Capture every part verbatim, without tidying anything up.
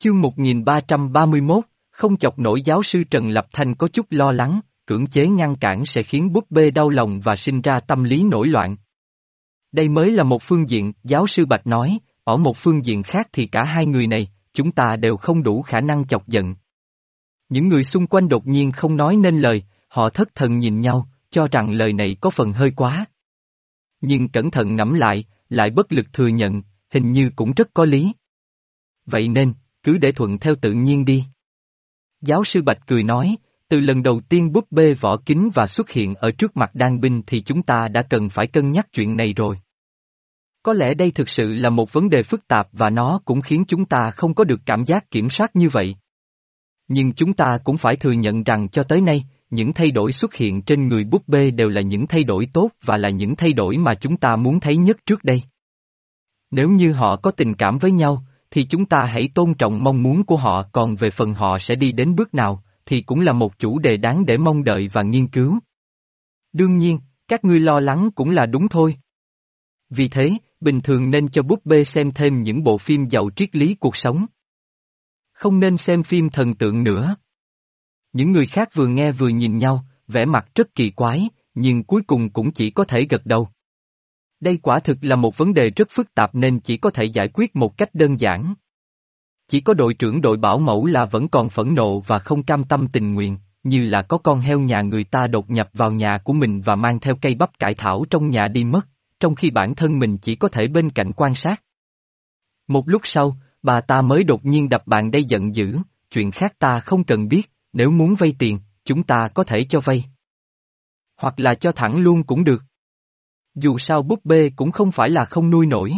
Chương một nghìn ba trăm ba mươi mốt, không chọc nổi. Giáo sư Trần Lập Thành có chút lo lắng, cưỡng chế ngăn cản sẽ khiến búp bê đau lòng và sinh ra tâm lý nổi loạn. Đây mới là một phương diện, giáo sư Bạch nói, ở một phương diện khác thì cả hai người này, chúng ta đều không đủ khả năng chọc giận. Những người xung quanh đột nhiên không nói nên lời, họ thất thần nhìn nhau, cho rằng lời này có phần hơi quá. Nhưng cẩn thận ngẫm lại, lại bất lực thừa nhận, hình như cũng rất có lý. Vậy nên, cứ để thuận theo tự nhiên đi. Giáo sư Bạch cười nói, từ lần đầu tiên búp bê vỏ kính và xuất hiện ở trước mặt Đan Binh thì chúng ta đã cần phải cân nhắc chuyện này rồi. Có lẽ đây thực sự là một vấn đề phức tạp và nó cũng khiến chúng ta không có được cảm giác kiểm soát như vậy. Nhưng chúng ta cũng phải thừa nhận rằng cho tới nay, những thay đổi xuất hiện trên người búp bê đều là những thay đổi tốt và là những thay đổi mà chúng ta muốn thấy nhất trước đây. Nếu như họ có tình cảm với nhau, thì chúng ta hãy tôn trọng mong muốn của họ, còn về phần họ sẽ đi đến bước nào, thì cũng là một chủ đề đáng để mong đợi và nghiên cứu. Đương nhiên, các ngươi lo lắng cũng là đúng thôi. Vì thế, bình thường nên cho búp bê xem thêm những bộ phim giàu triết lý cuộc sống. Không nên xem phim thần tượng nữa. Những người khác vừa nghe vừa nhìn nhau, vẻ mặt rất kỳ quái, nhưng cuối cùng cũng chỉ có thể gật đầu. Đây quả thực là một vấn đề rất phức tạp nên chỉ có thể giải quyết một cách đơn giản. Chỉ có đội trưởng đội bảo mẫu là vẫn còn phẫn nộ và không cam tâm tình nguyện, như là có con heo nhà người ta đột nhập vào nhà của mình và mang theo cây bắp cải thảo trong nhà đi mất, trong khi bản thân mình chỉ có thể bên cạnh quan sát. Một lúc sau, bà ta mới đột nhiên đập bàn đầy giận dữ, chuyện khác ta không cần biết, nếu muốn vay tiền, chúng ta có thể cho vay. Hoặc là cho thẳng luôn cũng được. Dù sao búp bê cũng không phải là không nuôi nổi.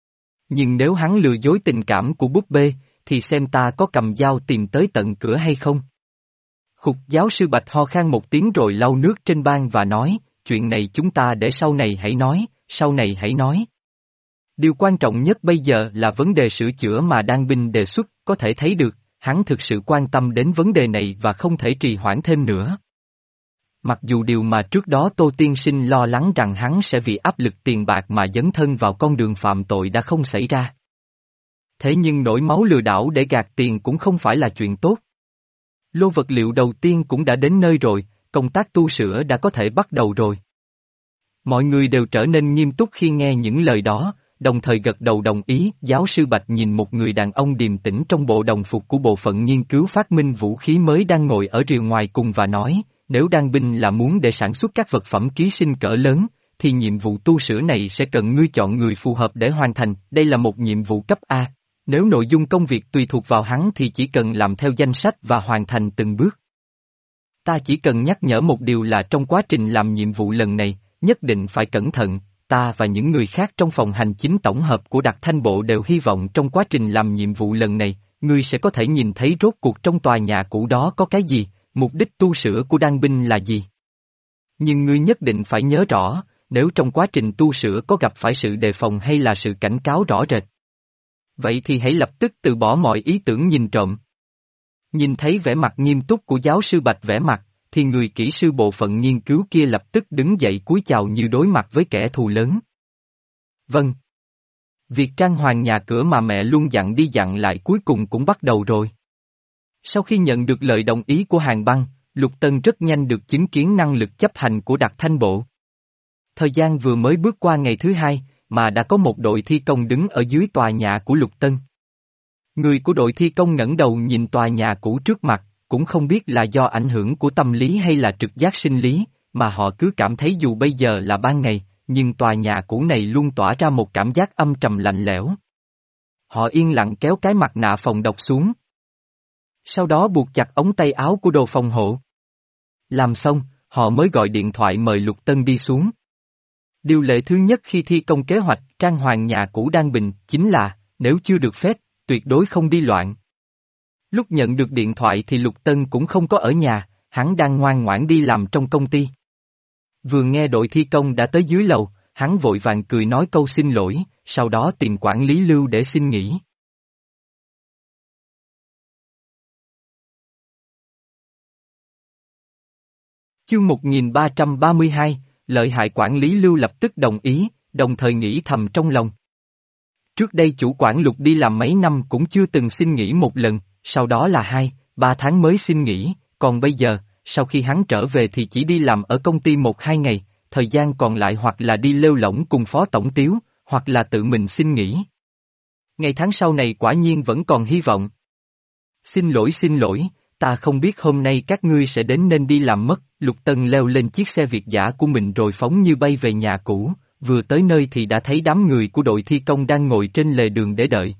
Nhưng nếu hắn lừa dối tình cảm của búp bê, thì xem ta có cầm dao tìm tới tận cửa hay không. Khục. Giáo sư Bạch ho khan một tiếng rồi lau nước trên ban và nói, chuyện này chúng ta để sau này hãy nói, sau này hãy nói. Điều quan trọng nhất bây giờ là vấn đề sửa chữa mà Đan Binh đề xuất, có thể thấy được, hắn thực sự quan tâm đến vấn đề này và không thể trì hoãn thêm nữa. Mặc dù điều mà trước đó Tô Tiên Sinh lo lắng rằng hắn sẽ vì áp lực tiền bạc mà dấn thân vào con đường phạm tội đã không xảy ra. Thế nhưng nổi máu lừa đảo để gạt tiền cũng không phải là chuyện tốt. Lô vật liệu đầu tiên cũng đã đến nơi rồi, công tác tu sửa đã có thể bắt đầu rồi. Mọi người đều trở nên nghiêm túc khi nghe những lời đó, đồng thời gật đầu đồng ý. Giáo sư Bạch nhìn một người đàn ông điềm tĩnh trong bộ đồng phục của bộ phận nghiên cứu phát minh vũ khí mới đang ngồi ở rìa ngoài cùng và nói, nếu Đan Binh là muốn để sản xuất các vật phẩm ký sinh cỡ lớn, thì nhiệm vụ tu sửa này sẽ cần ngươi chọn người phù hợp để hoàn thành, đây là một nhiệm vụ cấp A. Nếu nội dung công việc tùy thuộc vào hắn thì chỉ cần làm theo danh sách và hoàn thành từng bước. Ta chỉ cần nhắc nhở một điều là trong quá trình làm nhiệm vụ lần này, nhất định phải cẩn thận, ta và những người khác trong phòng hành chính tổng hợp của Đặc Thanh Bộ đều hy vọng trong quá trình làm nhiệm vụ lần này, ngươi sẽ có thể nhìn thấy rốt cuộc trong tòa nhà cũ đó có cái gì, mục đích tu sửa của Đan Binh là gì. Nhưng ngươi nhất định phải nhớ rõ, nếu trong quá trình tu sửa có gặp phải sự đề phòng hay là sự cảnh cáo rõ rệt, vậy thì hãy lập tức từ bỏ mọi ý tưởng nhìn trộm. Nhìn thấy vẻ mặt nghiêm túc của giáo sư Bạch vẻ mặt, thì người kỹ sư bộ phận nghiên cứu kia lập tức đứng dậy cúi chào như đối mặt với kẻ thù lớn. Vâng. Việc trang hoàng nhà cửa mà mẹ luôn dặn đi dặn lại cuối cùng cũng bắt đầu rồi. Sau khi nhận được lời đồng ý của Hàn Băng, Lục Tân rất nhanh được chứng kiến năng lực chấp hành của Đặc Thanh Bộ. Thời gian vừa mới bước qua ngày thứ hai, mà đã có một đội thi công đứng ở dưới tòa nhà của Lục Tân. Người của đội thi công ngẩng đầu nhìn tòa nhà cũ trước mặt, cũng không biết là do ảnh hưởng của tâm lý hay là trực giác sinh lý, mà họ cứ cảm thấy dù bây giờ là ban ngày, nhưng tòa nhà cũ này luôn tỏa ra một cảm giác âm trầm lạnh lẽo. Họ yên lặng kéo cái mặt nạ phòng độc xuống. Sau đó buộc chặt ống tay áo của đồ phòng hộ. Làm xong, họ mới gọi điện thoại mời Lục Tân đi xuống. Điều lệ thứ nhất khi thi công kế hoạch trang hoàng nhà cũ Đan Bình chính là, nếu chưa được phép, tuyệt đối không đi loạn. Lúc nhận được điện thoại thì Lục Tân cũng không có ở nhà, hắn đang ngoan ngoãn đi làm trong công ty. Vừa nghe đội thi công đã tới dưới lầu, hắn vội vàng cười nói câu xin lỗi, sau đó tìm quản lý Lưu để xin nghỉ. Chương một nghìn ba trăm ba mươi hai, lợi hại. Quản lý Lưu lập tức đồng ý, đồng thời nghĩ thầm trong lòng. Trước đây chủ quản Lục đi làm mấy năm cũng chưa từng xin nghỉ một lần, sau đó là hai, ba tháng mới xin nghỉ, còn bây giờ, sau khi hắn trở về thì chỉ đi làm ở công ty một hai ngày, thời gian còn lại hoặc là đi lêu lổng cùng phó tổng tiếu, hoặc là tự mình xin nghỉ. Ngày tháng sau này quả nhiên vẫn còn hy vọng. Xin lỗi xin lỗi, ta không biết hôm nay các ngươi sẽ đến nên đi làm mất, Lục Tân leo lên chiếc xe Việt dã của mình rồi phóng như bay về nhà cũ, vừa tới nơi thì đã thấy đám người của đội thi công đang ngồi trên lề đường để đợi.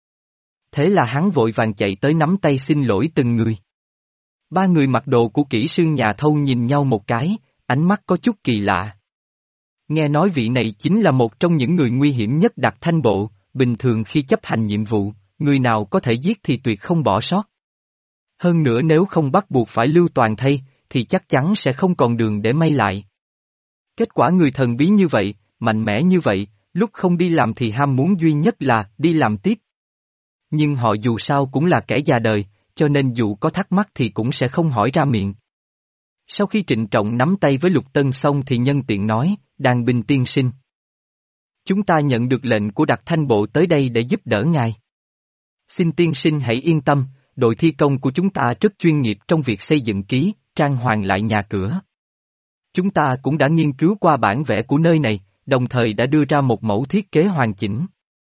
Thế là hắn vội vàng chạy tới nắm tay xin lỗi từng người. Ba người mặc đồ của kỹ sư nhà thâu nhìn nhau một cái, ánh mắt có chút kỳ lạ. Nghe nói vị này chính là một trong những người nguy hiểm nhất Đặc Thanh Bộ, bình thường khi chấp hành nhiệm vụ, người nào có thể giết thì tuyệt không bỏ sót. Hơn nữa nếu không bắt buộc phải lưu toàn thây, thì chắc chắn sẽ không còn đường để may lại. Kết quả người thần bí như vậy, mạnh mẽ như vậy, lúc không đi làm thì ham muốn duy nhất là đi làm tiếp. Nhưng họ dù sao cũng là kẻ già đời, cho nên dù có thắc mắc thì cũng sẽ không hỏi ra miệng. Sau khi trịnh trọng nắm tay với Lục Tân xong thì nhân tiện nói, Đàn binh tiên sinh. Chúng ta nhận được lệnh của Đặc Thanh Bộ tới đây để giúp đỡ ngài. Xin tiên sinh hãy yên tâm, đội thi công của chúng ta rất chuyên nghiệp trong việc xây dựng ký, trang hoàng lại nhà cửa. Chúng ta cũng đã nghiên cứu qua bản vẽ của nơi này, đồng thời đã đưa ra một mẫu thiết kế hoàn chỉnh.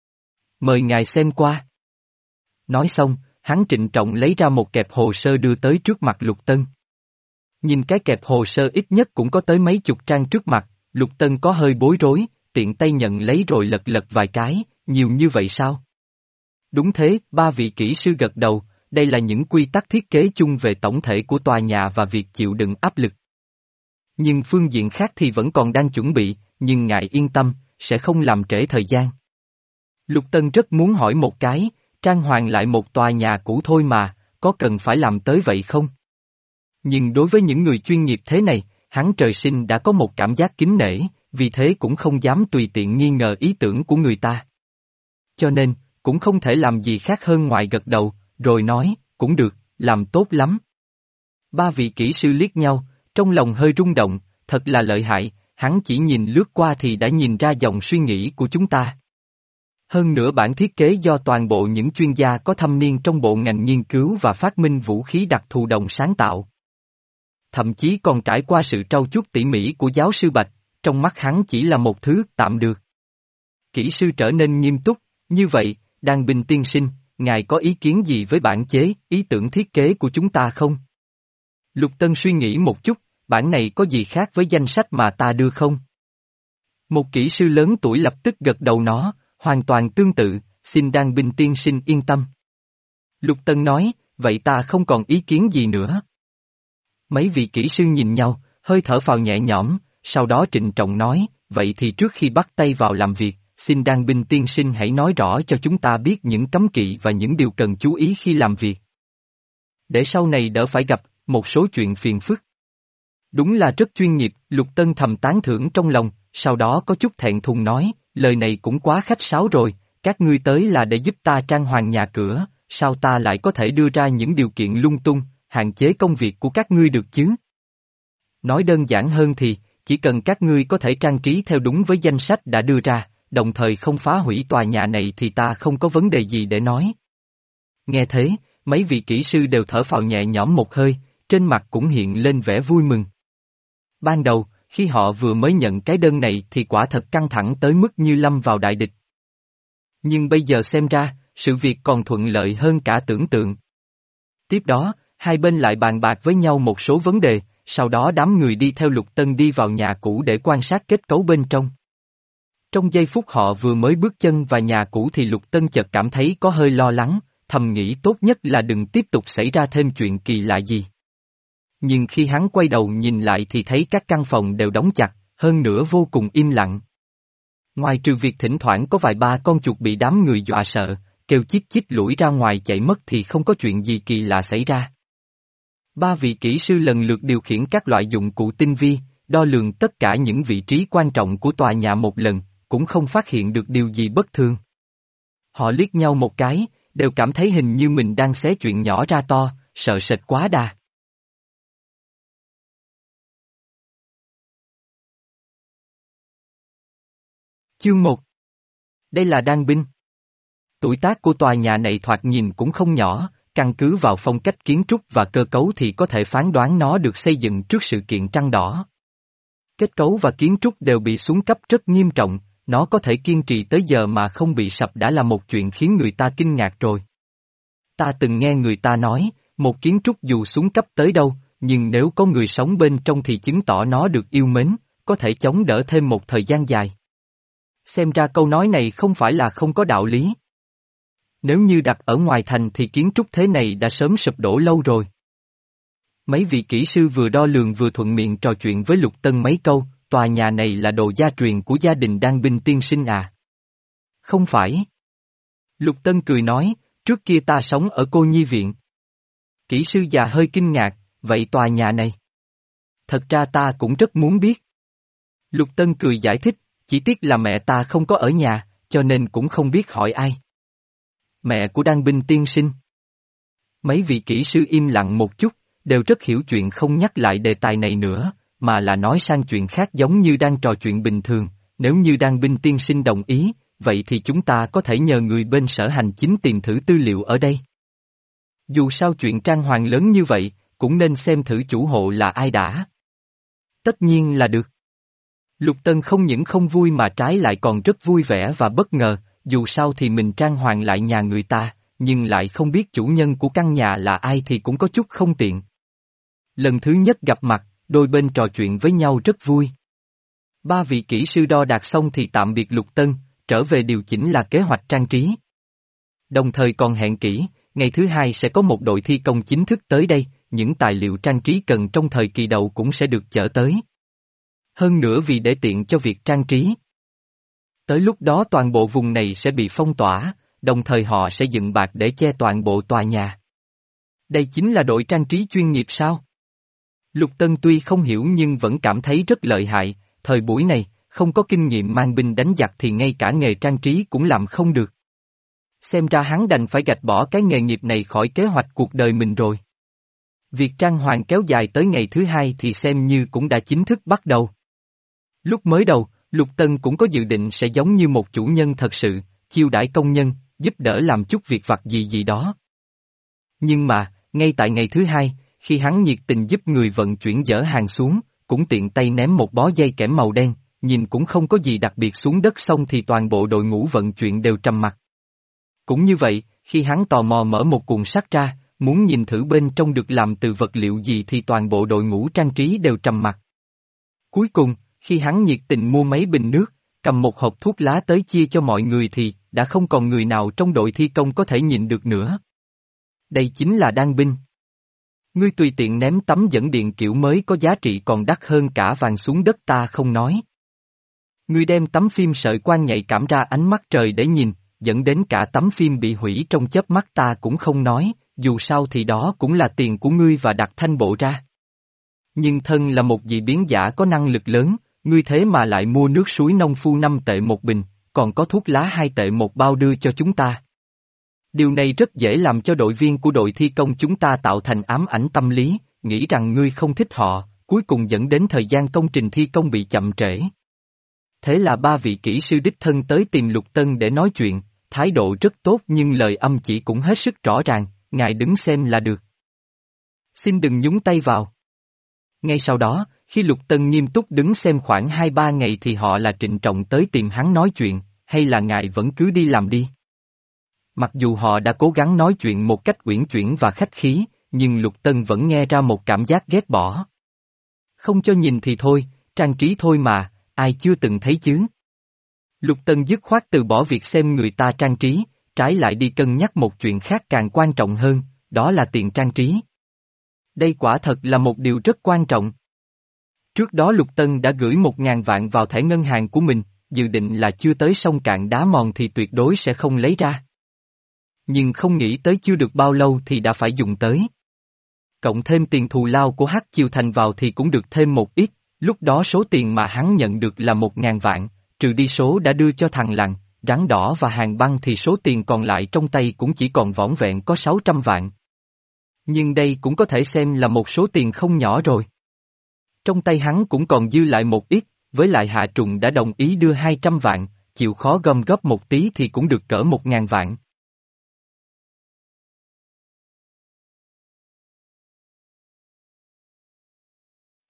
Mời ngài xem qua. Nói xong, hắn trịnh trọng lấy ra một kẹp hồ sơ đưa tới trước mặt Lục Tân. Nhìn cái kẹp hồ sơ ít nhất cũng có tới mấy chục trang trước mặt, Lục Tân có hơi bối rối, tiện tay nhận lấy rồi lật lật vài cái, nhiều như vậy sao? Đúng thế, ba vị kỹ sư gật đầu, đây là những quy tắc thiết kế chung về tổng thể của tòa nhà và việc chịu đựng áp lực. Nhưng phương diện khác thì vẫn còn đang chuẩn bị, nhưng ngài yên tâm, sẽ không làm trễ thời gian. Lục Tân rất muốn hỏi một cái, trang hoàng lại một tòa nhà cũ thôi mà, có cần phải làm tới vậy không? Nhưng đối với những người chuyên nghiệp thế này, hắn trời sinh đã có một cảm giác kính nể, vì thế cũng không dám tùy tiện nghi ngờ ý tưởng của người ta. Cho nên, cũng không thể làm gì khác hơn ngoài gật đầu, rồi nói, cũng được, làm tốt lắm. Ba vị kỹ sư liếc nhau, trong lòng hơi rung động, thật là lợi hại, hắn chỉ nhìn lướt qua thì đã nhìn ra dòng suy nghĩ của chúng ta. Hơn nữa bản thiết kế do toàn bộ những chuyên gia có thâm niên trong bộ ngành nghiên cứu và phát minh vũ khí đặc thù đồng sáng tạo. Thậm chí còn trải qua sự trau chuốt tỉ mỉ của giáo sư Bạch, trong mắt hắn chỉ là một thứ tạm được. Kỹ sư trở nên nghiêm túc, như vậy, Đàn binh tiên sinh, ngài có ý kiến gì với bản chế, ý tưởng thiết kế của chúng ta không? Lục Tân suy nghĩ một chút, bản này có gì khác với danh sách mà ta đưa không? Một kỹ sư lớn tuổi lập tức gật đầu nó, hoàn toàn tương tự, xin Đàn binh tiên sinh yên tâm. Lục Tân nói, vậy ta không còn ý kiến gì nữa. Mấy vị kỹ sư nhìn nhau, hơi thở phào nhẹ nhõm, sau đó trịnh trọng nói, vậy thì trước khi bắt tay vào làm việc, xin Đàn binh tiên sinh hãy nói rõ cho chúng ta biết những cấm kỵ và những điều cần chú ý khi làm việc. Để sau này đỡ phải gặp một số chuyện phiền phức. Đúng là rất chuyên nghiệp, Lục Tân thầm tán thưởng trong lòng, sau đó có chút thẹn thùng nói, lời này cũng quá khách sáo rồi, các ngươi tới là để giúp ta trang hoàng nhà cửa, sao ta lại có thể đưa ra những điều kiện lung tung, hạn chế công việc của các ngươi được chứ? Nói đơn giản hơn thì, chỉ cần các ngươi có thể trang trí theo đúng với danh sách đã đưa ra, đồng thời không phá hủy tòa nhà này thì ta không có vấn đề gì để nói. Nghe thế, mấy vị kỹ sư đều thở phào nhẹ nhõm một hơi, trên mặt cũng hiện lên vẻ vui mừng. Ban đầu, khi họ vừa mới nhận cái đơn này thì quả thật căng thẳng tới mức như lâm vào đại địch. Nhưng bây giờ xem ra, sự việc còn thuận lợi hơn cả tưởng tượng. Tiếp đó, hai bên lại bàn bạc với nhau một số vấn đề, sau đó đám người đi theo Lục Tân đi vào nhà cũ để quan sát kết cấu bên trong. Trong giây phút họ vừa mới bước chân vào nhà cũ thì Lục Tân chợt cảm thấy có hơi lo lắng, thầm nghĩ tốt nhất là đừng tiếp tục xảy ra thêm chuyện kỳ lạ gì. Nhưng khi hắn quay đầu nhìn lại thì thấy các căn phòng đều đóng chặt, hơn nữa vô cùng im lặng. Ngoài trừ việc thỉnh thoảng có vài ba con chuột bị đám người dọa sợ, kêu chít chít lủi ra ngoài chạy mất thì không có chuyện gì kỳ lạ xảy ra. Ba vị kỹ sư lần lượt điều khiển các loại dụng cụ tinh vi, đo lường tất cả những vị trí quan trọng của tòa nhà một lần, cũng không phát hiện được điều gì bất thường. Họ liếc nhau một cái, đều cảm thấy hình như mình đang xé chuyện nhỏ ra to, sợ sệt quá đà. Chương một. Đây là Đan binh. Tuổi tác của tòa nhà này thoạt nhìn cũng không nhỏ, căn cứ vào phong cách kiến trúc và cơ cấu thì có thể phán đoán nó được xây dựng trước sự kiện Trăng Đỏ. Kết cấu và kiến trúc đều bị xuống cấp rất nghiêm trọng, nó có thể kiên trì tới giờ mà không bị sập đã là một chuyện khiến người ta kinh ngạc rồi. Ta từng nghe người ta nói, một kiến trúc dù xuống cấp tới đâu, nhưng nếu có người sống bên trong thì chứng tỏ nó được yêu mến, có thể chống đỡ thêm một thời gian dài. Xem ra câu nói này không phải là không có đạo lý. Nếu như đặt ở ngoài thành thì kiến trúc thế này đã sớm sụp đổ lâu rồi. Mấy vị kỹ sư vừa đo lường vừa thuận miệng trò chuyện với Lục Tân mấy câu, tòa nhà này là đồ gia truyền của gia đình Đan Binh tiên sinh à? Không phải. Lục Tân cười nói, trước kia ta sống ở cô nhi viện. Kỹ sư già hơi kinh ngạc, vậy tòa nhà này? Thật ra ta cũng rất muốn biết. Lục Tân cười giải thích, chỉ tiếc là mẹ ta không có ở nhà, cho nên cũng không biết hỏi ai. Mẹ của Đan Binh tiên sinh. Mấy vị kỹ sư im lặng một chút, đều rất hiểu chuyện không nhắc lại đề tài này nữa, mà là nói sang chuyện khác giống như đang trò chuyện bình thường, nếu như Đan Binh tiên sinh đồng ý, vậy thì chúng ta có thể nhờ người bên sở hành chính tìm thử tư liệu ở đây. Dù sao chuyện trang hoàng lớn như vậy, cũng nên xem thử chủ hộ là ai đã. Tất nhiên là được. Lục Tân không những không vui mà trái lại còn rất vui vẻ và bất ngờ, dù sao thì mình trang hoàng lại nhà người ta, nhưng lại không biết chủ nhân của căn nhà là ai thì cũng có chút không tiện. Lần thứ nhất gặp mặt, đôi bên trò chuyện với nhau rất vui. Ba vị kỹ sư đo đạc xong thì tạm biệt Lục Tân, trở về điều chỉnh là kế hoạch trang trí. Đồng thời còn hẹn kỹ, ngày thứ hai sẽ có một đội thi công chính thức tới đây, những tài liệu trang trí cần trong thời kỳ đầu cũng sẽ được chở tới. Hơn nữa vì để tiện cho việc trang trí. Tới lúc đó toàn bộ vùng này sẽ bị phong tỏa, đồng thời họ sẽ dựng bạt để che toàn bộ tòa nhà. Đây chính là đội trang trí chuyên nghiệp sao? Lục Tân tuy không hiểu nhưng vẫn cảm thấy rất lợi hại, thời buổi này, không có kinh nghiệm mang binh đánh giặc thì ngay cả nghề trang trí cũng làm không được. Xem ra hắn đành phải gạch bỏ cái nghề nghiệp này khỏi kế hoạch cuộc đời mình rồi. Việc trang hoàng kéo dài tới ngày thứ hai thì xem như cũng đã chính thức bắt đầu. Lúc mới đầu, Lục Tân cũng có dự định sẽ giống như một chủ nhân thật sự, chiêu đãi công nhân, giúp đỡ làm chút việc vặt gì gì đó. Nhưng mà, ngay tại ngày thứ hai, khi hắn nhiệt tình giúp người vận chuyển dỡ hàng xuống, cũng tiện tay ném một bó dây kẽm màu đen, nhìn cũng không có gì đặc biệt xuống đất xong thì toàn bộ đội ngũ vận chuyển đều trầm mặc. Cũng như vậy, khi hắn tò mò mở một cuộn sắt ra, muốn nhìn thử bên trong được làm từ vật liệu gì thì toàn bộ đội ngũ trang trí đều trầm mặc. Cuối cùng, khi hắn nhiệt tình mua mấy bình nước, cầm một hộp thuốc lá tới chia cho mọi người thì, đã không còn người nào trong đội thi công có thể nhịn được nữa. Đây chính là Đan Binh. Ngươi tùy tiện ném tấm dẫn điện kiểu mới có giá trị còn đắt hơn cả vàng xuống đất ta không nói. Ngươi đem tấm phim sợi quang nhạy cảm ra ánh mắt trời để nhìn, dẫn đến cả tấm phim bị hủy trong chớp mắt ta cũng không nói, dù sao thì đó cũng là tiền của ngươi và đặt thanh bộ ra. Nhưng thân là một dị biến giả có năng lực lớn, ngươi thế mà lại mua nước suối nông phu năm tệ một bình, còn có thuốc lá hai tệ một bao đưa cho chúng ta. Điều này rất dễ làm cho đội viên của đội thi công chúng ta tạo thành ám ảnh tâm lý, nghĩ rằng ngươi không thích họ, cuối cùng dẫn đến thời gian công trình thi công bị chậm trễ. Thế là ba vị kỹ sư đích thân tới tìm Lục Tân để nói chuyện, thái độ rất tốt nhưng lời âm chỉ cũng hết sức rõ ràng, ngài đứng xem là được. Xin đừng nhúng tay vào. Ngay sau đó, khi Lục Tân nghiêm túc đứng xem khoảng hai ba ngày thì họ là trịnh trọng tới tìm hắn nói chuyện, hay là ngài vẫn cứ đi làm đi. Mặc dù họ đã cố gắng nói chuyện một cách uyển chuyển và khách khí, nhưng Lục Tân vẫn nghe ra một cảm giác ghét bỏ. Không cho nhìn thì thôi, trang trí thôi mà, ai chưa từng thấy chứ. Lục Tân dứt khoát từ bỏ việc xem người ta trang trí, trái lại đi cân nhắc một chuyện khác càng quan trọng hơn, đó là tiền trang trí. Đây quả thật là một điều rất quan trọng. Trước đó Lục Tân đã gửi một ngàn vạn vào thẻ ngân hàng của mình, dự định là chưa tới sông cạn đá mòn thì tuyệt đối sẽ không lấy ra. Nhưng không nghĩ tới chưa được bao lâu thì đã phải dùng tới. Cộng thêm tiền thù lao của Hắc Chiêu Thành vào thì cũng được thêm một ít, lúc đó số tiền mà hắn nhận được là một ngàn vạn, trừ đi số đã đưa cho thằng Lằn, Rắn Đỏ và Hàng Băng thì số tiền còn lại trong tay cũng chỉ còn vỏn vẹn có sáu trăm vạn. Nhưng đây cũng có thể xem là một số tiền không nhỏ rồi. Trong tay hắn cũng còn dư lại một ít, với lại Hạ Trùng đã đồng ý đưa hai trăm vạn, chịu khó gom góp một tí thì cũng được cỡ một ngàn vạn,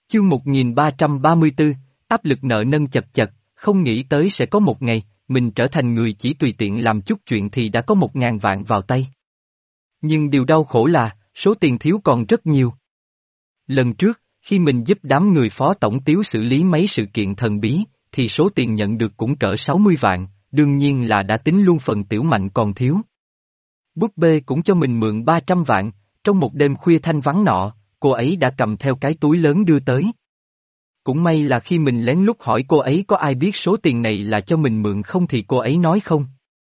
Chương một nghìn ba trăm ba mươi tư, áp lực nợ nần chật chật, không nghĩ tới sẽ có một ngày, mình trở thành người chỉ tùy tiện làm chút chuyện thì đã có một ngàn vạn vào tay. Nhưng điều đau khổ là, số tiền thiếu còn rất nhiều. Lần trước, khi mình giúp đám người phó tổng tiếu xử lý mấy sự kiện thần bí, thì số tiền nhận được cũng cỡ sáu mươi vạn, đương nhiên là đã tính luôn phần tiểu mạnh còn thiếu. Búp bê cũng cho mình mượn ba trăm vạn, trong một đêm khuya thanh vắng nọ, cô ấy đã cầm theo cái túi lớn đưa tới. Cũng may là khi mình lén lút hỏi cô ấy có ai biết số tiền này là cho mình mượn không thì cô ấy nói không.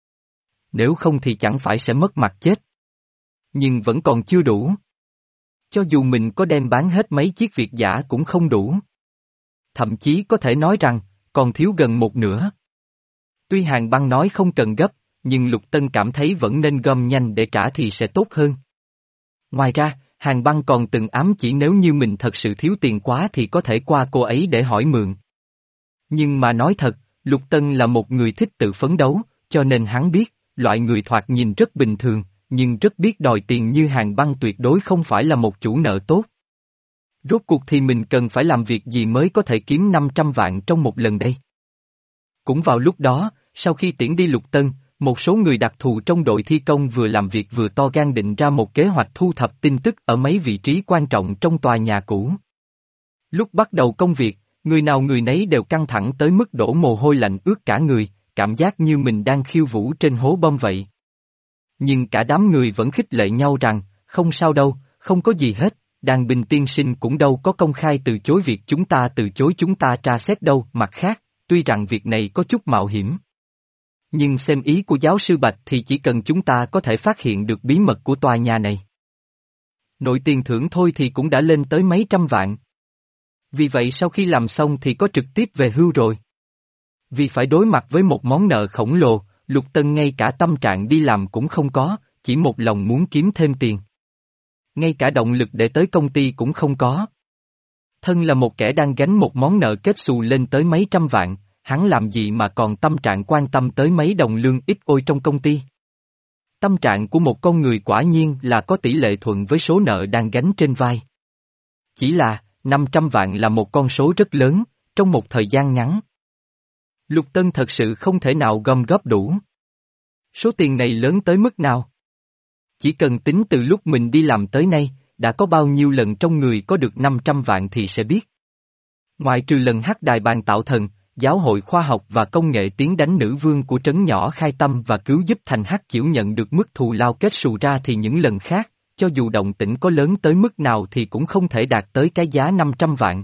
Nếu không thì chẳng phải sẽ mất mặt chết. Nhưng vẫn còn chưa đủ. Cho dù mình có đem bán hết mấy chiếc Việt giả cũng không đủ. Thậm chí có thể nói rằng, còn thiếu gần một nửa. Tuy Hàng Băng nói không cần gấp, nhưng Lục Tân cảm thấy vẫn nên gom nhanh để trả thì sẽ tốt hơn. Ngoài ra, Hàng Băng còn từng ám chỉ nếu như mình thật sự thiếu tiền quá thì có thể qua cô ấy để hỏi mượn. Nhưng mà nói thật, Lục Tân là một người thích tự phấn đấu, cho nên hắn biết, loại người thoạt nhìn rất bình thường, nhưng rất biết đòi tiền như Hàng Băng tuyệt đối không phải là một chủ nợ tốt. Rốt cuộc thì mình cần phải làm việc gì mới có thể kiếm năm trăm vạn trong một lần đây? Cũng vào lúc đó, sau khi tiễn đi Lục Tân, một số người đặc thù trong đội thi công vừa làm việc vừa to gan định ra một kế hoạch thu thập tin tức ở mấy vị trí quan trọng trong tòa nhà cũ. Lúc bắt đầu công việc, người nào người nấy đều căng thẳng tới mức đổ mồ hôi lạnh ướt cả người, cảm giác như mình đang khiêu vũ trên hố bom vậy. Nhưng cả đám người vẫn khích lệ nhau rằng, không sao đâu, không có gì hết, Đàn Bình tiên sinh cũng đâu có công khai từ chối việc chúng ta từ chối chúng ta tra xét đâu. Mặt khác, tuy rằng việc này có chút mạo hiểm. Nhưng xem ý của giáo sư Bạch thì chỉ cần chúng ta có thể phát hiện được bí mật của tòa nhà này. Nội tiền thưởng thôi thì cũng đã lên tới mấy trăm vạn. Vì vậy sau khi làm xong thì có trực tiếp về hưu rồi. Vì phải đối mặt với một món nợ khổng lồ, Lục Tân ngay cả tâm trạng đi làm cũng không có, chỉ một lòng muốn kiếm thêm tiền. Ngay cả động lực để tới công ty cũng không có. Thân là một kẻ đang gánh một món nợ kết xù lên tới mấy trăm vạn, hắn làm gì mà còn tâm trạng quan tâm tới mấy đồng lương ít ôi trong công ty. Tâm trạng của một con người quả nhiên là có tỷ lệ thuận với số nợ đang gánh trên vai. Chỉ là, năm trăm vạn là một con số rất lớn, trong một thời gian ngắn. Lục Tân thật sự không thể nào gom góp đủ. Số tiền này lớn tới mức nào? Chỉ cần tính từ lúc mình đi làm tới nay, đã có bao nhiêu lần trong người có được năm trăm vạn thì sẽ biết. Ngoại trừ lần hắc đài bàn tạo thần, Giáo hội Khoa học và Công nghệ tiến đánh nữ vương của trấn nhỏ Khai Tâm và cứu giúp thành hắc chiểu nhận được mức thù lao kết xù ra thì những lần khác, cho dù động tĩnh có lớn tới mức nào thì cũng không thể đạt tới cái giá năm trăm vạn.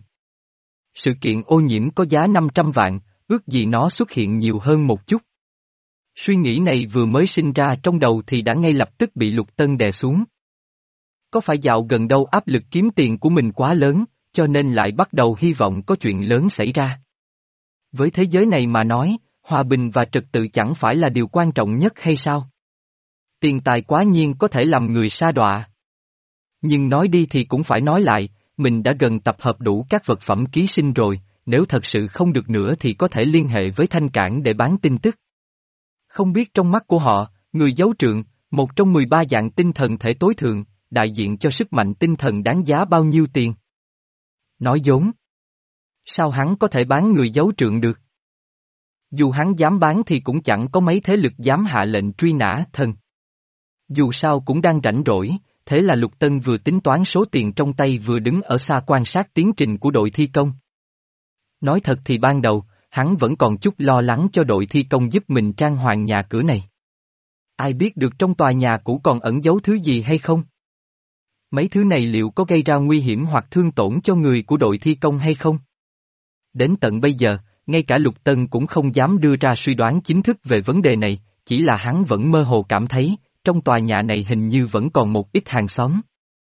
Sự kiện ô nhiễm có giá năm trăm vạn, ước gì nó xuất hiện nhiều hơn một chút. Suy nghĩ này vừa mới sinh ra trong đầu thì đã ngay lập tức bị Lục Tân đè xuống. Có phải dạo gần đâu áp lực kiếm tiền của mình quá lớn, cho nên lại bắt đầu hy vọng có chuyện lớn xảy ra. Với thế giới này mà nói, hòa bình và trật tự chẳng phải là điều quan trọng nhất hay sao? Tiền tài quá nhiên có thể làm người sa đọa. Nhưng nói đi thì cũng phải nói lại, mình đã gần tập hợp đủ các vật phẩm ký sinh rồi, nếu thật sự không được nữa thì có thể liên hệ với Thanh Cảng để bán tin tức. Không biết trong mắt của họ, người giấu trượng, một trong mười ba dạng tinh thần thể tối thượng, đại diện cho sức mạnh tinh thần đáng giá bao nhiêu tiền? Nói dối. Sao hắn có thể bán người giấu trượng được? Dù hắn dám bán thì cũng chẳng có mấy thế lực dám hạ lệnh truy nã thần. Dù sao cũng đang rảnh rỗi, thế là Lục Tân vừa tính toán số tiền trong tay vừa đứng ở xa quan sát tiến trình của đội thi công. Nói thật thì ban đầu, hắn vẫn còn chút lo lắng cho đội thi công giúp mình trang hoàng nhà cửa này. Ai biết được trong tòa nhà cũ còn ẩn giấu thứ gì hay không? Mấy thứ này liệu có gây ra nguy hiểm hoặc thương tổn cho người của đội thi công hay không? Đến tận bây giờ, ngay cả Lục Tân cũng không dám đưa ra suy đoán chính thức về vấn đề này, chỉ là hắn vẫn mơ hồ cảm thấy, trong tòa nhà này hình như vẫn còn một ít hàng xóm.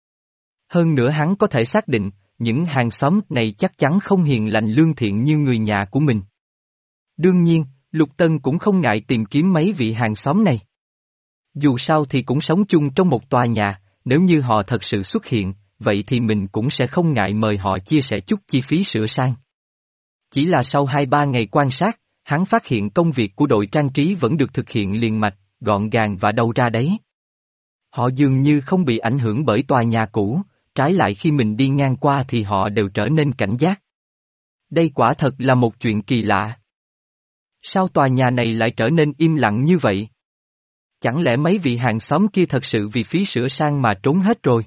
Hơn nữa hắn có thể xác định, những hàng xóm này chắc chắn không hiền lành lương thiện như người nhà của mình. Đương nhiên, Lục Tân cũng không ngại tìm kiếm mấy vị hàng xóm này. Dù sao thì cũng sống chung trong một tòa nhà, nếu như họ thật sự xuất hiện, vậy thì mình cũng sẽ không ngại mời họ chia sẻ chút chi phí sửa sang. Chỉ là sau hai ba ngày quan sát, hắn phát hiện công việc của đội trang trí vẫn được thực hiện liền mạch, gọn gàng và đâu ra đấy. Họ dường như không bị ảnh hưởng bởi tòa nhà cũ, trái lại khi mình đi ngang qua thì họ đều trở nên cảnh giác. Đây quả thật là một chuyện kỳ lạ. Sao tòa nhà này lại trở nên im lặng như vậy? Chẳng lẽ mấy vị hàng xóm kia thật sự vì phí sửa sang mà trốn hết rồi?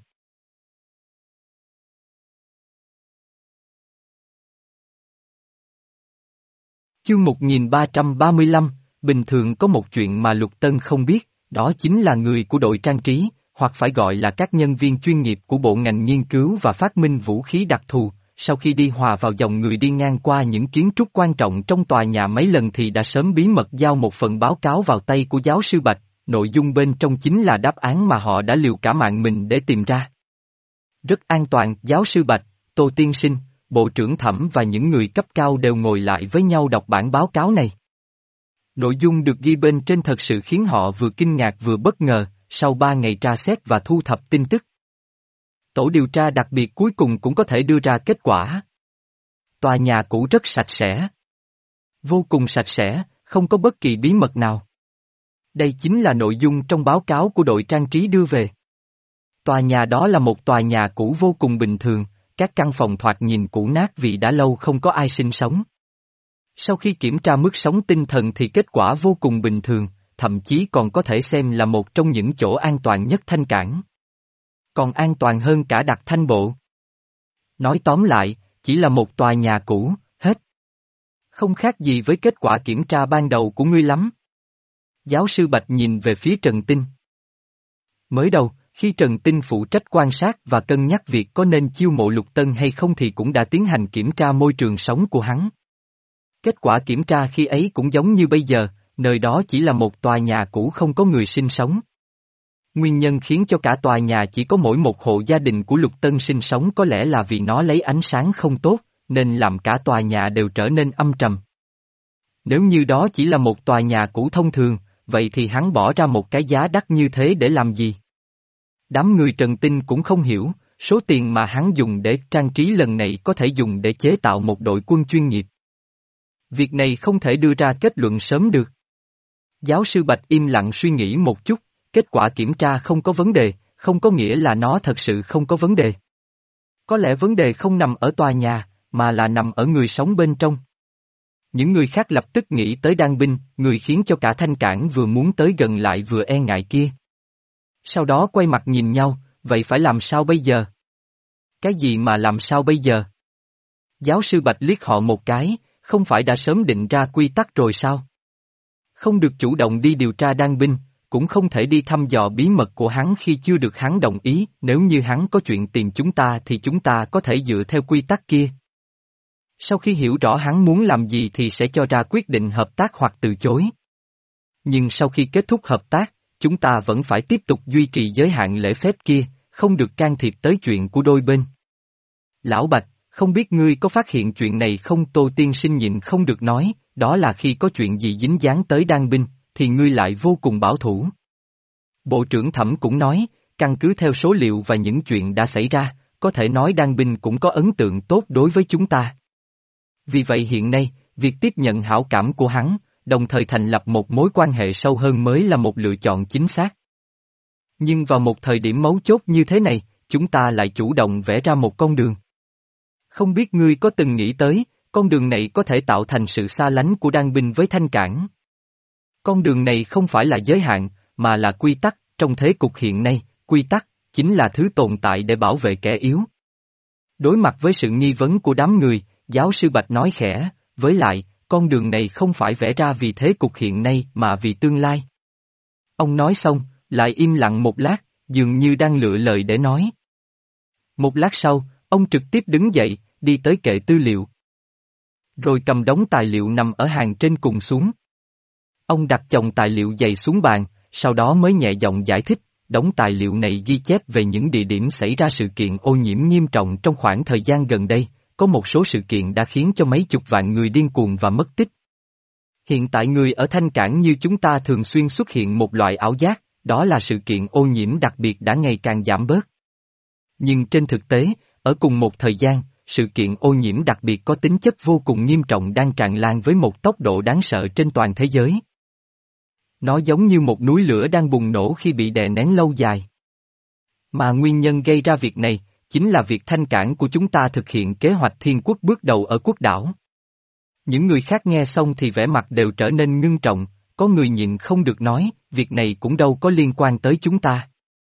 Chương một nghìn ba trăm ba mươi lăm, bình thường có một chuyện mà Lục Tân không biết, đó chính là người của đội trang trí, hoặc phải gọi là các nhân viên chuyên nghiệp của bộ ngành nghiên cứu và phát minh vũ khí đặc thù, sau khi đi hòa vào dòng người đi ngang qua những kiến trúc quan trọng trong tòa nhà mấy lần thì đã sớm bí mật giao một phần báo cáo vào tay của giáo sư Bạch, nội dung bên trong chính là đáp án mà họ đã liều cả mạng mình để tìm ra. Rất an toàn, giáo sư Bạch, Tô Tiên Sinh, Bộ trưởng Thẩm và những người cấp cao đều ngồi lại với nhau đọc bản báo cáo này. Nội dung được ghi bên trên thật sự khiến họ vừa kinh ngạc vừa bất ngờ, sau ba ngày tra xét và thu thập tin tức. Tổ điều tra đặc biệt cuối cùng cũng có thể đưa ra kết quả. Tòa nhà cũ rất sạch sẽ. Vô cùng sạch sẽ, không có bất kỳ bí mật nào. Đây chính là nội dung trong báo cáo của đội trang trí đưa về. Tòa nhà đó là một tòa nhà cũ vô cùng bình thường, các căn phòng thoạt nhìn cũ nát vì đã lâu không có ai sinh sống. Sau khi kiểm tra mức sống tinh thần thì kết quả vô cùng bình thường, thậm chí còn có thể xem là một trong những chỗ an toàn nhất Thanh Cảng. Còn an toàn hơn cả Đặc Thanh Bộ. Nói tóm lại, chỉ là một tòa nhà cũ, hết. Không khác gì với kết quả kiểm tra ban đầu của ngươi lắm. Giáo sư Bạch nhìn về phía Trần Tinh. Mới đầu, khi Trần Tinh phụ trách quan sát và cân nhắc việc có nên chiêu mộ Lục Tân hay không thì cũng đã tiến hành kiểm tra môi trường sống của hắn. Kết quả kiểm tra khi ấy cũng giống như bây giờ, nơi đó chỉ là một tòa nhà cũ không có người sinh sống. Nguyên nhân khiến cho cả tòa nhà chỉ có mỗi một hộ gia đình của Lục Tân sinh sống có lẽ là vì nó lấy ánh sáng không tốt, nên làm cả tòa nhà đều trở nên âm trầm. Nếu như đó chỉ là một tòa nhà cũ thông thường, vậy thì hắn bỏ ra một cái giá đắt như thế để làm gì? Đám người Trần Tinh cũng không hiểu, số tiền mà hắn dùng để trang trí lần này có thể dùng để chế tạo một đội quân chuyên nghiệp. Việc này không thể đưa ra kết luận sớm được. Giáo sư Bạch im lặng suy nghĩ một chút, kết quả kiểm tra không có vấn đề, không có nghĩa là nó thật sự không có vấn đề. Có lẽ vấn đề không nằm ở tòa nhà, mà là nằm ở người sống bên trong. Những người khác lập tức nghĩ tới Đan binh, người khiến cho cả Thanh Cảng vừa muốn tới gần lại vừa e ngại kia. Sau đó quay mặt nhìn nhau, vậy phải làm sao bây giờ? Cái gì mà làm sao bây giờ? Giáo sư Bạch liếc họ một cái, không phải đã sớm định ra quy tắc rồi sao? Không được chủ động đi điều tra Đan binh, cũng không thể đi thăm dò bí mật của hắn khi chưa được hắn đồng ý, nếu như hắn có chuyện tìm chúng ta thì chúng ta có thể dựa theo quy tắc kia. Sau khi hiểu rõ hắn muốn làm gì thì sẽ cho ra quyết định hợp tác hoặc từ chối. Nhưng sau khi kết thúc hợp tác, chúng ta vẫn phải tiếp tục duy trì giới hạn lễ phép kia, không được can thiệp tới chuyện của đôi bên. Lão Bạch, không biết ngươi có phát hiện chuyện này không? Tô Tiên Sinh nhịn không được nói, đó là khi có chuyện gì dính dáng tới Đan binh, thì ngươi lại vô cùng bảo thủ. Bộ trưởng Thẩm cũng nói, căn cứ theo số liệu và những chuyện đã xảy ra, có thể nói Đan binh cũng có ấn tượng tốt đối với chúng ta. Vì vậy hiện nay, việc tiếp nhận hảo cảm của hắn, đồng thời thành lập một mối quan hệ sâu hơn mới là một lựa chọn chính xác. Nhưng vào một thời điểm mấu chốt như thế này, chúng ta lại chủ động vẽ ra một con đường. Không biết ngươi có từng nghĩ tới, con đường này có thể tạo thành sự xa lánh của Đan binh với Thanh Cảng. Con đường này không phải là giới hạn, mà là quy tắc, trong thế cục hiện nay, quy tắc chính là thứ tồn tại để bảo vệ kẻ yếu. Đối mặt với sự nghi vấn của đám người, giáo sư Bạch nói khẽ, với lại, con đường này không phải vẽ ra vì thế cục hiện nay mà vì tương lai. Ông nói xong, lại im lặng một lát, dường như đang lựa lời để nói. Một lát sau, ông trực tiếp đứng dậy, đi tới kệ tư liệu. Rồi cầm đống tài liệu nằm ở hàng trên cùng xuống. Ông đặt chồng tài liệu dày xuống bàn, sau đó mới nhẹ giọng giải thích, đống tài liệu này ghi chép về những địa điểm xảy ra sự kiện ô nhiễm nghiêm trọng trong khoảng thời gian gần đây, có một số sự kiện đã khiến cho mấy chục vạn người điên cuồng và mất tích. Hiện tại người ở Thanh Cảng như chúng ta thường xuyên xuất hiện một loại ảo giác, đó là sự kiện ô nhiễm đặc biệt đã ngày càng giảm bớt. Nhưng trên thực tế, ở cùng một thời gian, sự kiện ô nhiễm đặc biệt có tính chất vô cùng nghiêm trọng đang tràn lan với một tốc độ đáng sợ trên toàn thế giới. Nó giống như một núi lửa đang bùng nổ khi bị đè nén lâu dài. Mà nguyên nhân gây ra việc này, chính là việc thanh cản của chúng ta thực hiện kế hoạch thiên quốc bước đầu ở quốc đảo. Những người khác nghe xong thì vẻ mặt đều trở nên ngưng trọng, có người nhịn không được nói, việc này cũng đâu có liên quan tới chúng ta.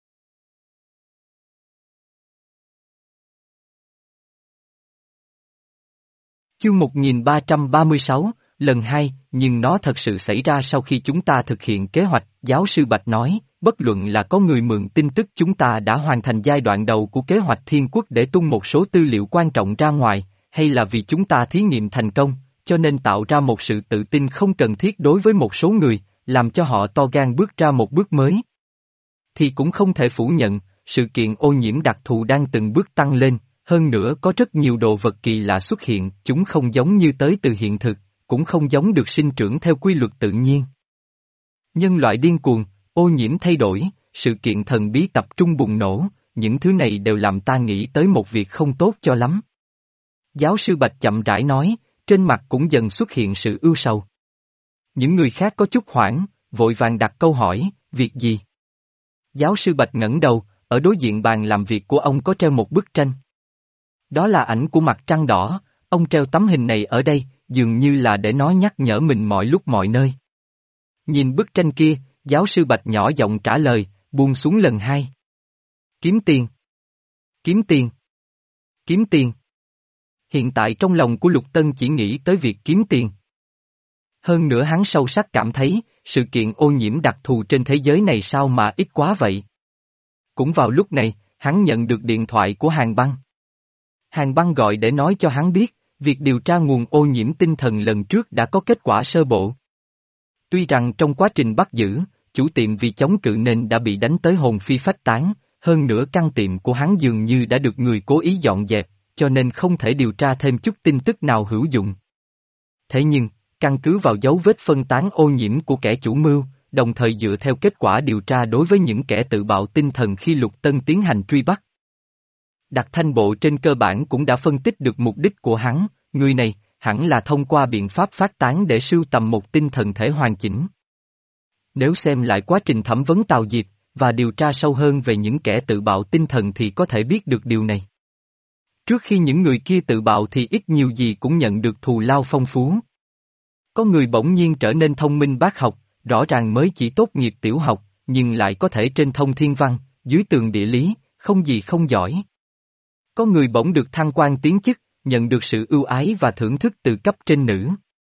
Chương một nghìn ba trăm ba mươi sáu, lần hai, nhưng nó thật sự xảy ra sau khi chúng ta thực hiện kế hoạch, giáo sư Bạch nói, bất luận là có người mượn tin tức chúng ta đã hoàn thành giai đoạn đầu của kế hoạch thiên quốc để tung một số tư liệu quan trọng ra ngoài, hay là vì chúng ta thí nghiệm thành công, cho nên tạo ra một sự tự tin không cần thiết đối với một số người, làm cho họ to gan bước ra một bước mới. Thì cũng không thể phủ nhận, sự kiện ô nhiễm đặc thù đang từng bước tăng lên. Hơn nữa có rất nhiều đồ vật kỳ lạ xuất hiện, chúng không giống như tới từ hiện thực, cũng không giống được sinh trưởng theo quy luật tự nhiên. Nhân loại điên cuồng, ô nhiễm thay đổi, sự kiện thần bí tập trung bùng nổ, những thứ này đều làm ta nghĩ tới một việc không tốt cho lắm. Giáo sư Bạch chậm rãi nói, trên mặt cũng dần xuất hiện sự ưu sầu. Những người khác có chút hoảng, vội vàng đặt câu hỏi, việc gì? Giáo sư Bạch ngẩng đầu, ở đối diện bàn làm việc của ông có treo một bức tranh. Đó là ảnh của mặt trăng đỏ, ông treo tấm hình này ở đây, dường như là để nó nhắc nhở mình mọi lúc mọi nơi. Nhìn bức tranh kia, giáo sư Bạch nhỏ giọng trả lời, buông xuống lần hai. Kiếm tiền. Kiếm tiền. Kiếm tiền. Hiện tại trong lòng của Lục Tân chỉ nghĩ tới việc kiếm tiền. Hơn nữa hắn sâu sắc cảm thấy, sự kiện ô nhiễm đặc thù trên thế giới này sao mà ít quá vậy. Cũng vào lúc này, hắn nhận được điện thoại của Hàn Băng. Hàn Băng gọi để nói cho hắn biết, việc điều tra nguồn ô nhiễm tinh thần lần trước đã có kết quả sơ bộ. Tuy rằng trong quá trình bắt giữ, chủ tiệm vì chống cự nên đã bị đánh tới hồn phi phách tán, hơn nữa căn tiệm của hắn dường như đã được người cố ý dọn dẹp, cho nên không thể điều tra thêm chút tin tức nào hữu dụng. Thế nhưng, căn cứ vào dấu vết phân tán ô nhiễm của kẻ chủ mưu, đồng thời dựa theo kết quả điều tra đối với những kẻ tự bạo tinh thần khi Lục Tân tiến hành truy bắt. Đặc Thanh Bộ trên cơ bản cũng đã phân tích được mục đích của hắn, người này, hẳn là thông qua biện pháp phát tán để sưu tầm một tinh thần thể hoàn chỉnh. Nếu xem lại quá trình thẩm vấn Tào Diệp, và điều tra sâu hơn về những kẻ tự bạo tinh thần thì có thể biết được điều này. Trước khi những người kia tự bạo thì ít nhiều gì cũng nhận được thù lao phong phú. Có người bỗng nhiên trở nên thông minh bác học, rõ ràng mới chỉ tốt nghiệp tiểu học, nhưng lại có thể trên thông thiên văn, dưới tường địa lý, không gì không giỏi. Có người bỗng được thăng quan tiến chức, nhận được sự ưu ái và thưởng thức từ cấp trên nữ.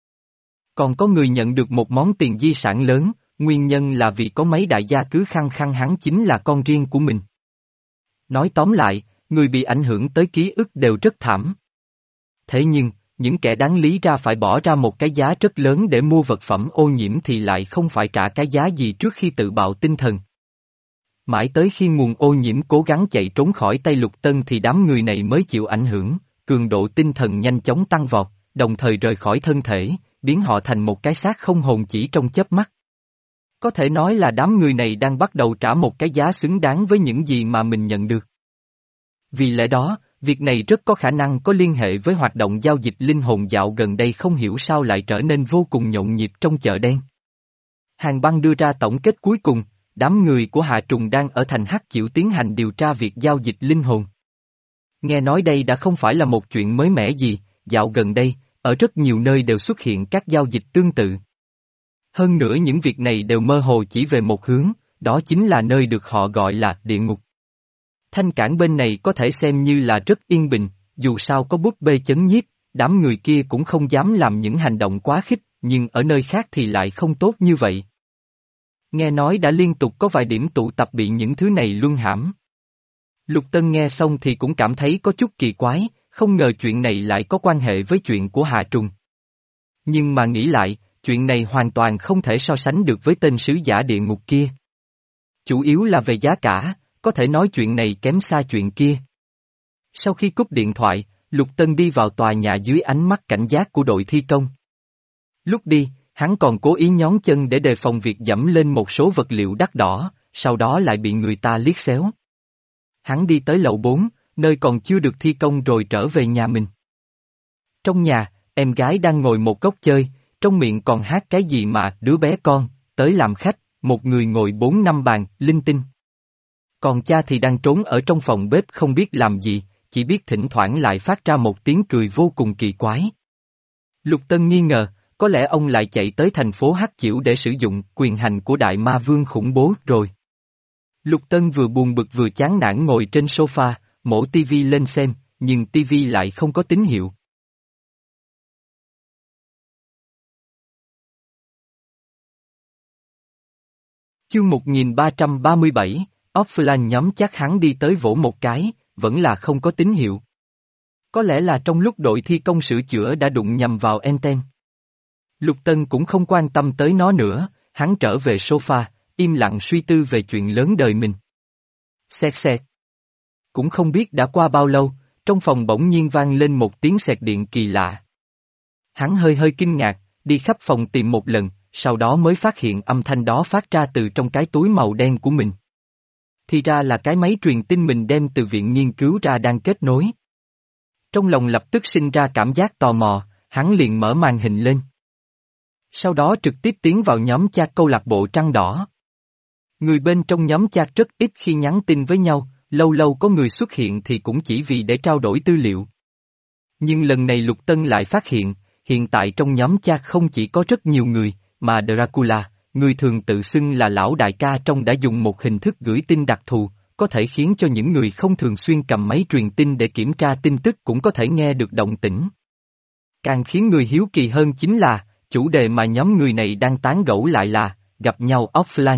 Còn có người nhận được một món tiền di sản lớn, nguyên nhân là vì có mấy đại gia cứ khăng khăng hắn chính là con riêng của mình. Nói tóm lại, người bị ảnh hưởng tới ký ức đều rất thảm. Thế nhưng, những kẻ đáng lý ra phải bỏ ra một cái giá rất lớn để mua vật phẩm ô nhiễm thì lại không phải trả cái giá gì trước khi tự bạo tinh thần. Mãi tới khi nguồn ô nhiễm cố gắng chạy trốn khỏi tay Lục Tân thì đám người này mới chịu ảnh hưởng, cường độ tinh thần nhanh chóng tăng vọt, đồng thời rời khỏi thân thể, biến họ thành một cái xác không hồn chỉ trong chớp mắt. Có thể nói là đám người này đang bắt đầu trả một cái giá xứng đáng với những gì mà mình nhận được. Vì lẽ đó, việc này rất có khả năng có liên hệ với hoạt động giao dịch linh hồn dạo gần đây không hiểu sao lại trở nên vô cùng nhộn nhịp trong chợ đen. Hàn Băng đưa ra tổng kết cuối cùng, đám người của Hạ Trùng đang ở thành Hắc Chiểu tiến hành điều tra việc giao dịch linh hồn. Nghe nói đây đã không phải là một chuyện mới mẻ gì, dạo gần đây, ở rất nhiều nơi đều xuất hiện các giao dịch tương tự. Hơn nữa những việc này đều mơ hồ chỉ về một hướng, đó chính là nơi được họ gọi là địa ngục. Thanh Cảng bên này có thể xem như là rất yên bình, dù sao có búp bê chấn nhiếp, đám người kia cũng không dám làm những hành động quá khích, nhưng ở nơi khác thì lại không tốt như vậy. Nghe nói đã liên tục có vài điểm tụ tập bị những thứ này luân hãm. Lục Tân nghe xong thì cũng cảm thấy có chút kỳ quái, không ngờ chuyện này lại có quan hệ với chuyện của Hạ Trùng. Nhưng mà nghĩ lại, chuyện này hoàn toàn không thể so sánh được với tên sứ giả địa ngục kia. Chủ yếu là về giá cả, có thể nói chuyện này kém xa chuyện kia. Sau khi cúp điện thoại, Lục Tân đi vào tòa nhà dưới ánh mắt cảnh giác của đội thi công. Lúc đi, hắn còn cố ý nhón chân để đề phòng việc dẫm lên một số vật liệu đắt đỏ, sau đó lại bị người ta liếc xéo. Hắn đi tới lầu bốn, nơi còn chưa được thi công rồi trở về nhà mình. Trong nhà, em gái đang ngồi một góc chơi, trong miệng còn hát cái gì mà đứa bé con, tới làm khách, một người ngồi bốn năm bàn, linh tinh. Còn cha thì đang trốn ở trong phòng bếp không biết làm gì, chỉ biết thỉnh thoảng lại phát ra một tiếng cười vô cùng kỳ quái. Lục Tân nghi ngờ, có lẽ ông lại chạy tới thành phố Hắc Chiểu để sử dụng quyền hành của đại ma vương khủng bố rồi. Lục Tân vừa buồn bực vừa chán nản ngồi trên sofa, mở tivi lên xem, nhưng tivi lại không có tín hiệu. Chương một nghìn ba trăm ba mươi bảy, Offline nhóm chắc hắn đi tới vỗ một cái, vẫn là không có tín hiệu. Có lẽ là trong lúc đội thi công sửa chữa đã đụng nhầm vào anten. Lục Tân cũng không quan tâm tới nó nữa, hắn trở về sofa, im lặng suy tư về chuyện lớn đời mình. Xẹt xẹt. Cũng không biết đã qua bao lâu, trong phòng bỗng nhiên vang lên một tiếng xẹt điện kỳ lạ. Hắn hơi hơi kinh ngạc, đi khắp phòng tìm một lần, sau đó mới phát hiện âm thanh đó phát ra từ trong cái túi màu đen của mình. Thì ra là cái máy truyền tin mình đem từ viện nghiên cứu ra đang kết nối. Trong lòng lập tức sinh ra cảm giác tò mò, hắn liền mở màn hình lên. Sau đó trực tiếp tiến vào nhóm chat câu lạc bộ Trăng Đỏ. Người bên trong nhóm chat rất ít khi nhắn tin với nhau, lâu lâu có người xuất hiện thì cũng chỉ vì để trao đổi tư liệu. Nhưng lần này Lục Tân lại phát hiện, hiện tại trong nhóm chat không chỉ có rất nhiều người, mà Dracula, người thường tự xưng là lão đại ca trong đã dùng một hình thức gửi tin đặc thù, có thể khiến cho những người không thường xuyên cầm máy truyền tin để kiểm tra tin tức cũng có thể nghe được động tĩnh. Càng khiến người hiếu kỳ hơn chính là, chủ đề mà nhóm người này đang tán gẫu lại là, gặp nhau offline.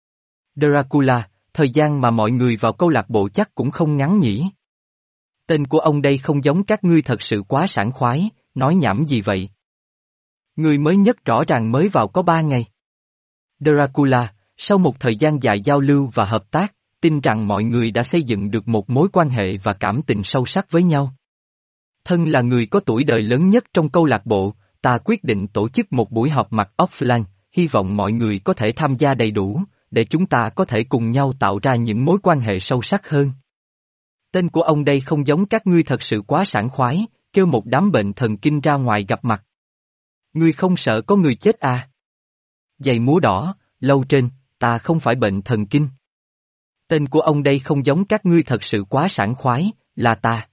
Dracula, thời gian mà mọi người vào câu lạc bộ chắc cũng không ngắn nhỉ. Tên của ông đây không giống các ngươi thật sự quá sảng khoái, nói nhảm gì vậy? Người mới nhất rõ ràng mới vào có ba ngày. Dracula, sau một thời gian dài giao lưu và hợp tác, tin rằng mọi người đã xây dựng được một mối quan hệ và cảm tình sâu sắc với nhau. Thân là người có tuổi đời lớn nhất trong câu lạc bộ, ta quyết định tổ chức một buổi họp mặt offline, hy vọng mọi người có thể tham gia đầy đủ, để chúng ta có thể cùng nhau tạo ra những mối quan hệ sâu sắc hơn. Tên của ông đây không giống các ngươi thật sự quá sảng khoái, kêu một đám bệnh thần kinh ra ngoài gặp mặt. Ngươi không sợ có người chết à? Giày múa đỏ, lâu trên, ta không phải bệnh thần kinh. Tên của ông đây không giống các ngươi thật sự quá sảng khoái, là ta.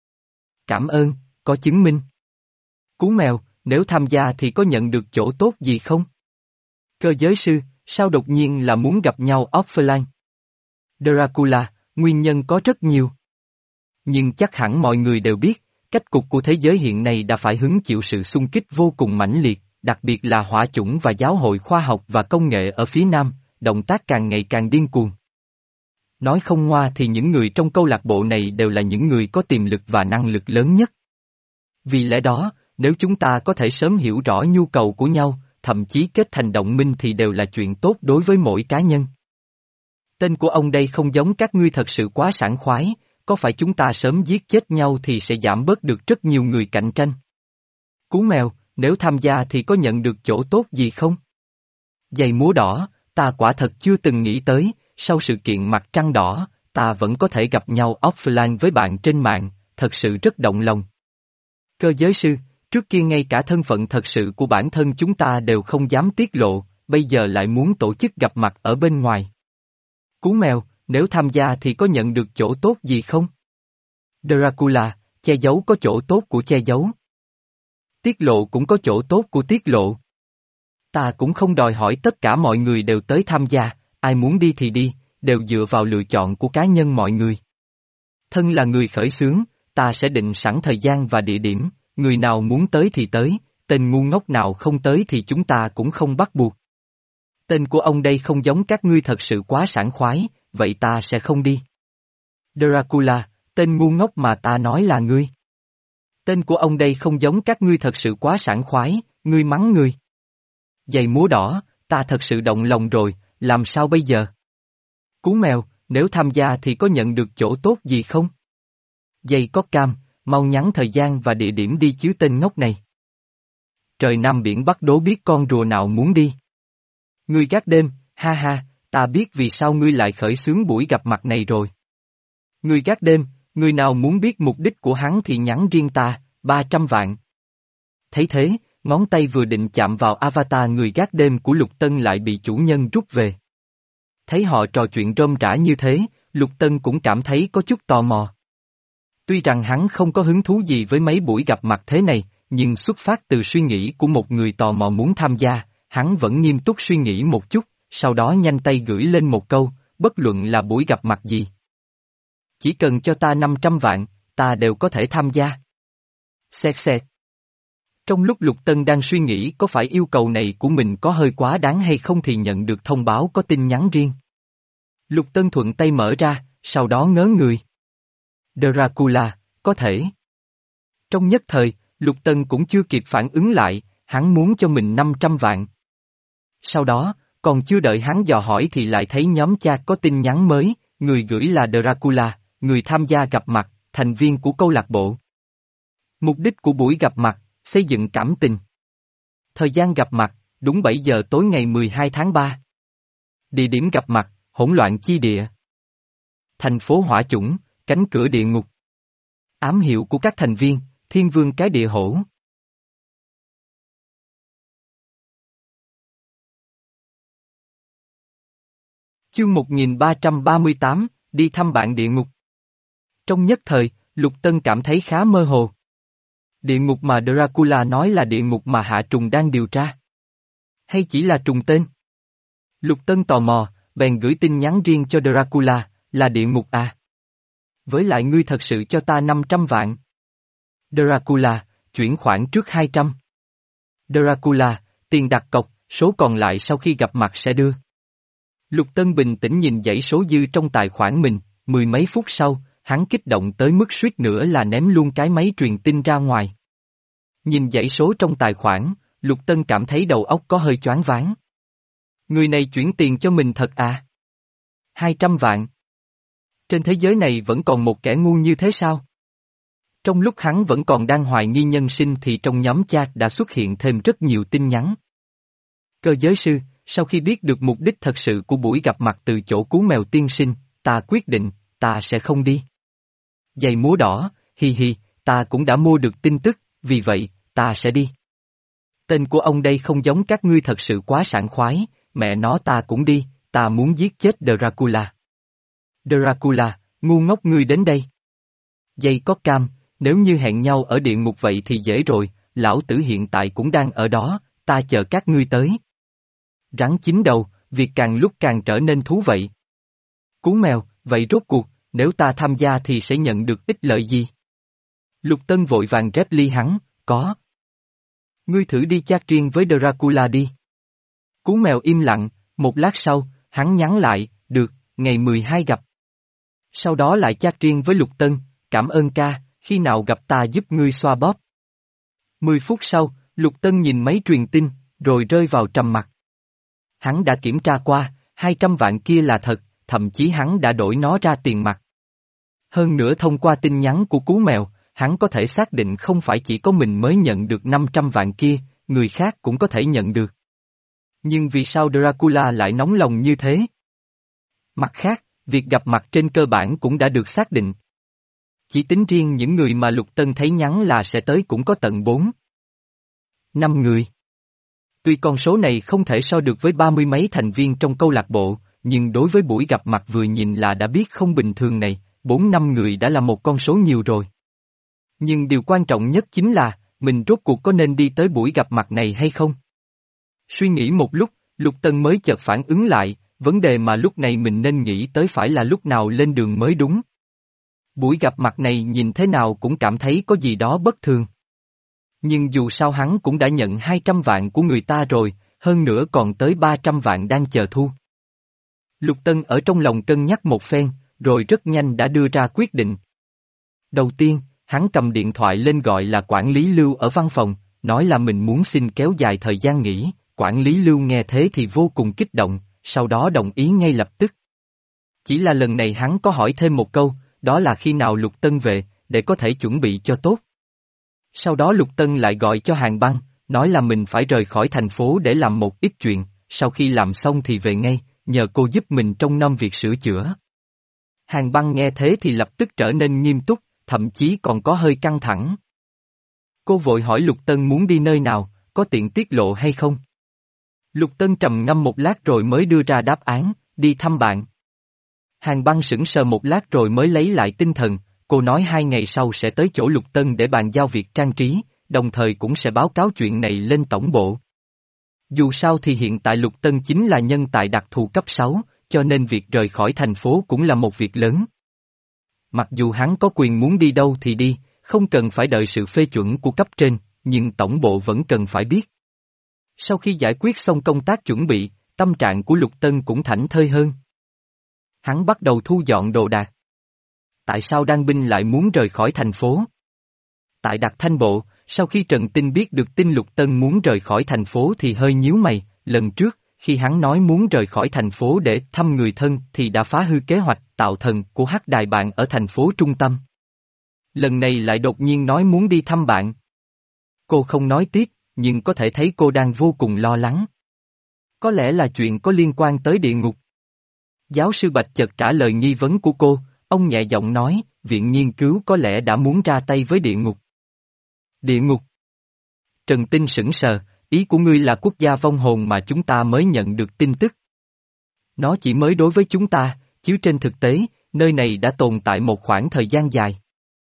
Cảm ơn, có chứng minh. Cú mèo, nếu tham gia thì có nhận được chỗ tốt gì không? Cơ giới sư, sao đột nhiên là muốn gặp nhau offline? Dracula, nguyên nhân có rất nhiều. Nhưng chắc hẳn mọi người đều biết, cách cục của thế giới hiện nay đã phải hứng chịu sự xung kích vô cùng mãnh liệt, đặc biệt là hỏa chủng và giáo hội khoa học và công nghệ ở phía Nam, động tác càng ngày càng điên cuồng. Nói không ngoa thì những người trong câu lạc bộ này đều là những người có tiềm lực và năng lực lớn nhất. Vì lẽ đó, nếu chúng ta có thể sớm hiểu rõ nhu cầu của nhau, thậm chí kết thành đồng minh thì đều là chuyện tốt đối với mỗi cá nhân. Tên của ông đây không giống các ngươi thật sự quá sảng khoái, có phải chúng ta sớm giết chết nhau thì sẽ giảm bớt được rất nhiều người cạnh tranh? Cú mèo, nếu tham gia thì có nhận được chỗ tốt gì không? Giày múa đỏ, ta quả thật chưa từng nghĩ tới, sau sự kiện mặt trăng đỏ, ta vẫn có thể gặp nhau offline với bạn trên mạng, thật sự rất động lòng. Cơ giới sư, trước kia ngay cả thân phận thật sự của bản thân chúng ta đều không dám tiết lộ, bây giờ lại muốn tổ chức gặp mặt ở bên ngoài. Cú mèo, nếu tham gia thì có nhận được chỗ tốt gì không? Dracula, che giấu có chỗ tốt của che giấu. Tiết lộ cũng có chỗ tốt của tiết lộ. Ta cũng không đòi hỏi tất cả mọi người đều tới tham gia, ai muốn đi thì đi, đều dựa vào lựa chọn của cá nhân mọi người. Thân là người khởi xướng, ta sẽ định sẵn thời gian và địa điểm, người nào muốn tới thì tới, tên ngu ngốc nào không tới thì chúng ta cũng không bắt buộc. Tên của ông đây không giống các ngươi thật sự quá sảng khoái, vậy ta sẽ không đi. Dracula, tên ngu ngốc mà ta nói là ngươi. Tên của ông đây không giống các ngươi thật sự quá sảng khoái, ngươi mắng người. Giày múa đỏ, ta thật sự động lòng rồi, làm sao bây giờ? Cú mèo, nếu tham gia thì có nhận được chỗ tốt gì không? Giày có cam, mau nhắn thời gian và địa điểm đi chứ tên ngốc này. Trời Nam biển Bắc đố biết con rùa nào muốn đi. Ngươi gác đêm, ha ha, ta biết vì sao ngươi lại khởi xướng buổi gặp mặt này rồi. Ngươi gác đêm, người nào muốn biết mục đích của hắn thì nhắn riêng ta, ba trăm vạn. Thấy thế, ngón tay vừa định chạm vào avatar người gác đêm của Lục Tân lại bị chủ nhân rút về. Thấy họ trò chuyện rôm rả như thế, Lục Tân cũng cảm thấy có chút tò mò. Tuy rằng hắn không có hứng thú gì với mấy buổi gặp mặt thế này, nhưng xuất phát từ suy nghĩ của một người tò mò muốn tham gia, hắn vẫn nghiêm túc suy nghĩ một chút, sau đó nhanh tay gửi lên một câu, bất luận là buổi gặp mặt gì. Chỉ cần cho ta năm trăm vạn, ta đều có thể tham gia. Xẹt xẹt. Trong lúc Lục Tân đang suy nghĩ có phải yêu cầu này của mình có hơi quá đáng hay không thì nhận được thông báo có tin nhắn riêng. Lục Tân thuận tay mở ra, sau đó ngớ người. Dracula, có thể. Trong nhất thời, Lục Tân cũng chưa kịp phản ứng lại, hắn muốn cho mình năm trăm vạn. Sau đó, còn chưa đợi hắn dò hỏi thì lại thấy nhóm chat có tin nhắn mới, người gửi là Dracula, người tham gia gặp mặt, thành viên của câu lạc bộ. Mục đích của buổi gặp mặt, xây dựng cảm tình. Thời gian gặp mặt, đúng bảy giờ tối ngày mười hai tháng ba. Địa điểm gặp mặt, hỗn loạn chi địa. Thành phố hỏa chủng, cánh cửa địa ngục. Ám hiệu của các thành viên, Thiên Vương cái địa hổ. Chương một nghìn ba trăm ba mươi tám, đi thăm bạn địa ngục. Trong nhất thời, Lục Tân cảm thấy khá mơ hồ. Địa ngục mà Dracula nói là địa ngục mà Hạ Trùng đang điều tra. Hay chỉ là trùng tên? Lục Tân tò mò, bèn gửi tin nhắn riêng cho Dracula, là địa ngục à? Với lại ngươi thật sự cho ta năm trăm vạn. Dracula, chuyển khoản trước hai trăm. Dracula, tiền đặt cọc, số còn lại sau khi gặp mặt sẽ đưa. Lục Tân bình tĩnh nhìn dãy số dư trong tài khoản mình, mười mấy phút sau, hắn kích động tới mức suýt nữa là ném luôn cái máy truyền tin ra ngoài. Nhìn dãy số trong tài khoản, Lục Tân cảm thấy đầu óc có hơi choáng váng. Người này chuyển tiền cho mình thật à? Hai trăm vạn. Trên thế giới này vẫn còn một kẻ ngu như thế sao? Trong lúc hắn vẫn còn đang hoài nghi nhân sinh thì trong nhóm chat đã xuất hiện thêm rất nhiều tin nhắn. Cơ giới sư, sau khi biết được mục đích thật sự của buổi gặp mặt từ chỗ Cú Mèo tiên sinh, ta quyết định, ta sẽ không đi. Giày múa đỏ, hi hi, ta cũng đã mua được tin tức, vì vậy, ta sẽ đi. Tên của ông đây không giống các ngươi thật sự quá sảng khoái, mẹ nó ta cũng đi, ta muốn giết chết Dracula. Dracula, ngu ngốc ngươi đến đây. Dây có cam, nếu như hẹn nhau ở địa ngục vậy thì dễ rồi, lão tử hiện tại cũng đang ở đó, ta chờ các ngươi tới. Rắn chín đầu, việc càng lúc càng trở nên thú vị. Cú Mèo, vậy rốt cuộc, nếu ta tham gia thì sẽ nhận được ích lợi gì? Lục Tân vội vàng rép ly hắn, có. Ngươi thử đi chat riêng với Dracula đi. Cú Mèo im lặng, một lát sau, hắn nhắn lại, được, ngày mười hai gặp. Sau đó lại chat riêng với Lục Tân, cảm ơn ca, khi nào gặp ta giúp ngươi xoa bóp. Mười phút sau, Lục Tân nhìn mấy truyền tin, rồi rơi vào trầm mặc. Hắn đã kiểm tra qua, hai trăm vạn kia là thật, thậm chí hắn đã đổi nó ra tiền mặt. Hơn nữa thông qua tin nhắn của Cú Mèo, hắn có thể xác định không phải chỉ có mình mới nhận được năm trăm vạn kia, người khác cũng có thể nhận được. Nhưng vì sao Dracula lại nóng lòng như thế? Mặt khác, việc gặp mặt trên cơ bản cũng đã được xác định. Chỉ tính riêng những người mà Lục Tân thấy nhắn là sẽ tới cũng có tận bốn. Năm người. Tuy con số này không thể so được với ba mươi mấy thành viên trong câu lạc bộ, nhưng đối với buổi gặp mặt vừa nhìn là đã biết không bình thường này, bốn năm người đã là một con số nhiều rồi. Nhưng điều quan trọng nhất chính là, mình rốt cuộc có nên đi tới buổi gặp mặt này hay không? Suy nghĩ một lúc, Lục Tân mới chợt phản ứng lại, vấn đề mà lúc này mình nên nghĩ tới phải là lúc nào lên đường mới đúng. Buổi gặp mặt này nhìn thế nào cũng cảm thấy có gì đó bất thường. Nhưng dù sao hắn cũng đã nhận hai trăm vạn của người ta rồi, hơn nữa còn tới ba trăm vạn đang chờ thu. Lục Tân ở trong lòng cân nhắc một phen, rồi rất nhanh đã đưa ra quyết định. Đầu tiên, hắn cầm điện thoại lên gọi là quản lý Lưu ở văn phòng, nói là mình muốn xin kéo dài thời gian nghỉ, quản lý Lưu nghe thế thì vô cùng kích động, sau đó đồng ý ngay lập tức. Chỉ là lần này hắn có hỏi thêm một câu, đó là khi nào Lục Tân về, để có thể chuẩn bị cho tốt. Sau đó Lục Tân lại gọi cho Hàn Băng, nói là mình phải rời khỏi thành phố để làm một ít chuyện, sau khi làm xong thì về ngay, nhờ cô giúp mình trong năm việc sửa chữa. Hàn Băng nghe thế thì lập tức trở nên nghiêm túc, thậm chí còn có hơi căng thẳng. Cô vội hỏi Lục Tân muốn đi nơi nào, có tiện tiết lộ hay không? Lục Tân trầm ngâm một lát rồi mới đưa ra đáp án, đi thăm bạn. Hàng băng sững sờ một lát rồi mới lấy lại tinh thần, cô nói hai ngày sau sẽ tới chỗ Lục Tân để bàn giao việc trang trí, đồng thời cũng sẽ báo cáo chuyện này lên tổng bộ. Dù sao thì hiện tại Lục Tân chính là nhân tài đặc thù cấp sáu, cho nên việc rời khỏi thành phố cũng là một việc lớn. Mặc dù hắn có quyền muốn đi đâu thì đi, không cần phải đợi sự phê chuẩn của cấp trên, nhưng tổng bộ vẫn cần phải biết. Sau khi giải quyết xong công tác chuẩn bị, tâm trạng của Lục Tân cũng thảnh thơi hơn. Hắn bắt đầu thu dọn đồ đạc. Tại sao Đan Binh lại muốn rời khỏi thành phố? Tại Đặc Thanh Bộ, sau khi Trần Tinh biết được tin Lục Tân muốn rời khỏi thành phố thì hơi nhíu mày, lần trước, khi hắn nói muốn rời khỏi thành phố để thăm người thân thì đã phá hư kế hoạch tạo thần của Hắc Đài bạn ở thành phố trung tâm. Lần này lại đột nhiên nói muốn đi thăm bạn. Cô không nói tiếp, nhưng có thể thấy cô đang vô cùng lo lắng. Có lẽ là chuyện có liên quan tới địa ngục. Giáo sư Bạch chợt trả lời nghi vấn của cô, ông nhẹ giọng nói, viện nghiên cứu có lẽ đã muốn ra tay với địa ngục. Địa ngục? Trần Tinh sững sờ, ý của ngươi là quốc gia vong hồn mà chúng ta mới nhận được tin tức. Nó chỉ mới đối với chúng ta, chứ trên thực tế, nơi này đã tồn tại một khoảng thời gian dài.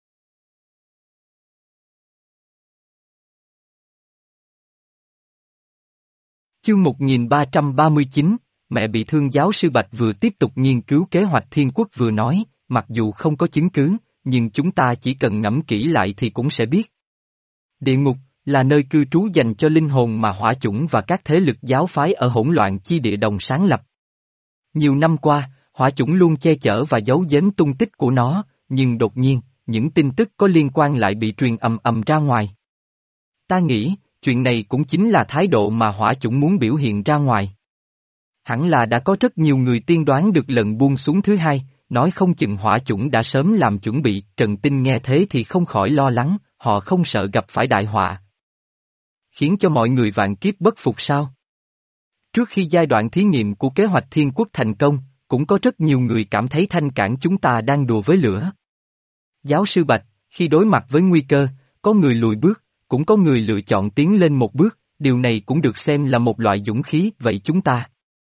Chương một nghìn ba trăm ba mươi chín, mẹ bị thương. Giáo sư Bạch vừa tiếp tục nghiên cứu kế hoạch thiên quốc vừa nói, mặc dù không có chứng cứ, nhưng chúng ta chỉ cần ngẫm kỹ lại thì cũng sẽ biết. Địa ngục là nơi cư trú dành cho linh hồn mà Hỏa Chủng và các thế lực giáo phái ở hỗn loạn chi địa đồng sáng lập. Nhiều năm qua, Hỏa Chủng luôn che chở và giấu giếm tung tích của nó, nhưng đột nhiên, những tin tức có liên quan lại bị truyền ầm ầm ra ngoài. Ta nghĩ, chuyện này cũng chính là thái độ mà Hỏa Chủng muốn biểu hiện ra ngoài. Hẳn là đã có rất nhiều người tiên đoán được lần buông xuống thứ hai, nói không chừng Hỏa Chủng đã sớm làm chuẩn bị. Trần Tinh nghe thế thì không khỏi lo lắng, họ không sợ gặp phải đại họa, khiến cho mọi người vạn kiếp bất phục sao? Trước khi giai đoạn thí nghiệm của kế hoạch thiên quốc thành công, cũng có rất nhiều người cảm thấy Thanh Cảng chúng ta đang đùa với lửa. Giáo sư Bạch, khi đối mặt với nguy cơ, có người lùi bước, cũng có người lựa chọn tiến lên một bước, điều này cũng được xem là một loại dũng khí. Vậy chúng ta?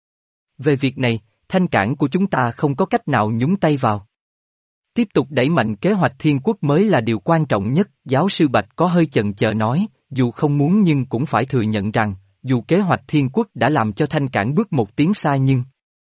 Về việc này, Thanh Cảng của chúng ta không có cách nào nhúng tay vào. Tiếp tục đẩy mạnh kế hoạch thiên quốc mới là điều quan trọng nhất. Giáo sư Bạch có hơi chần chờ nói, dù không muốn nhưng cũng phải thừa nhận rằng, dù kế hoạch thiên quốc đã làm cho Thanh Cảng bước một tiến xa nhưng...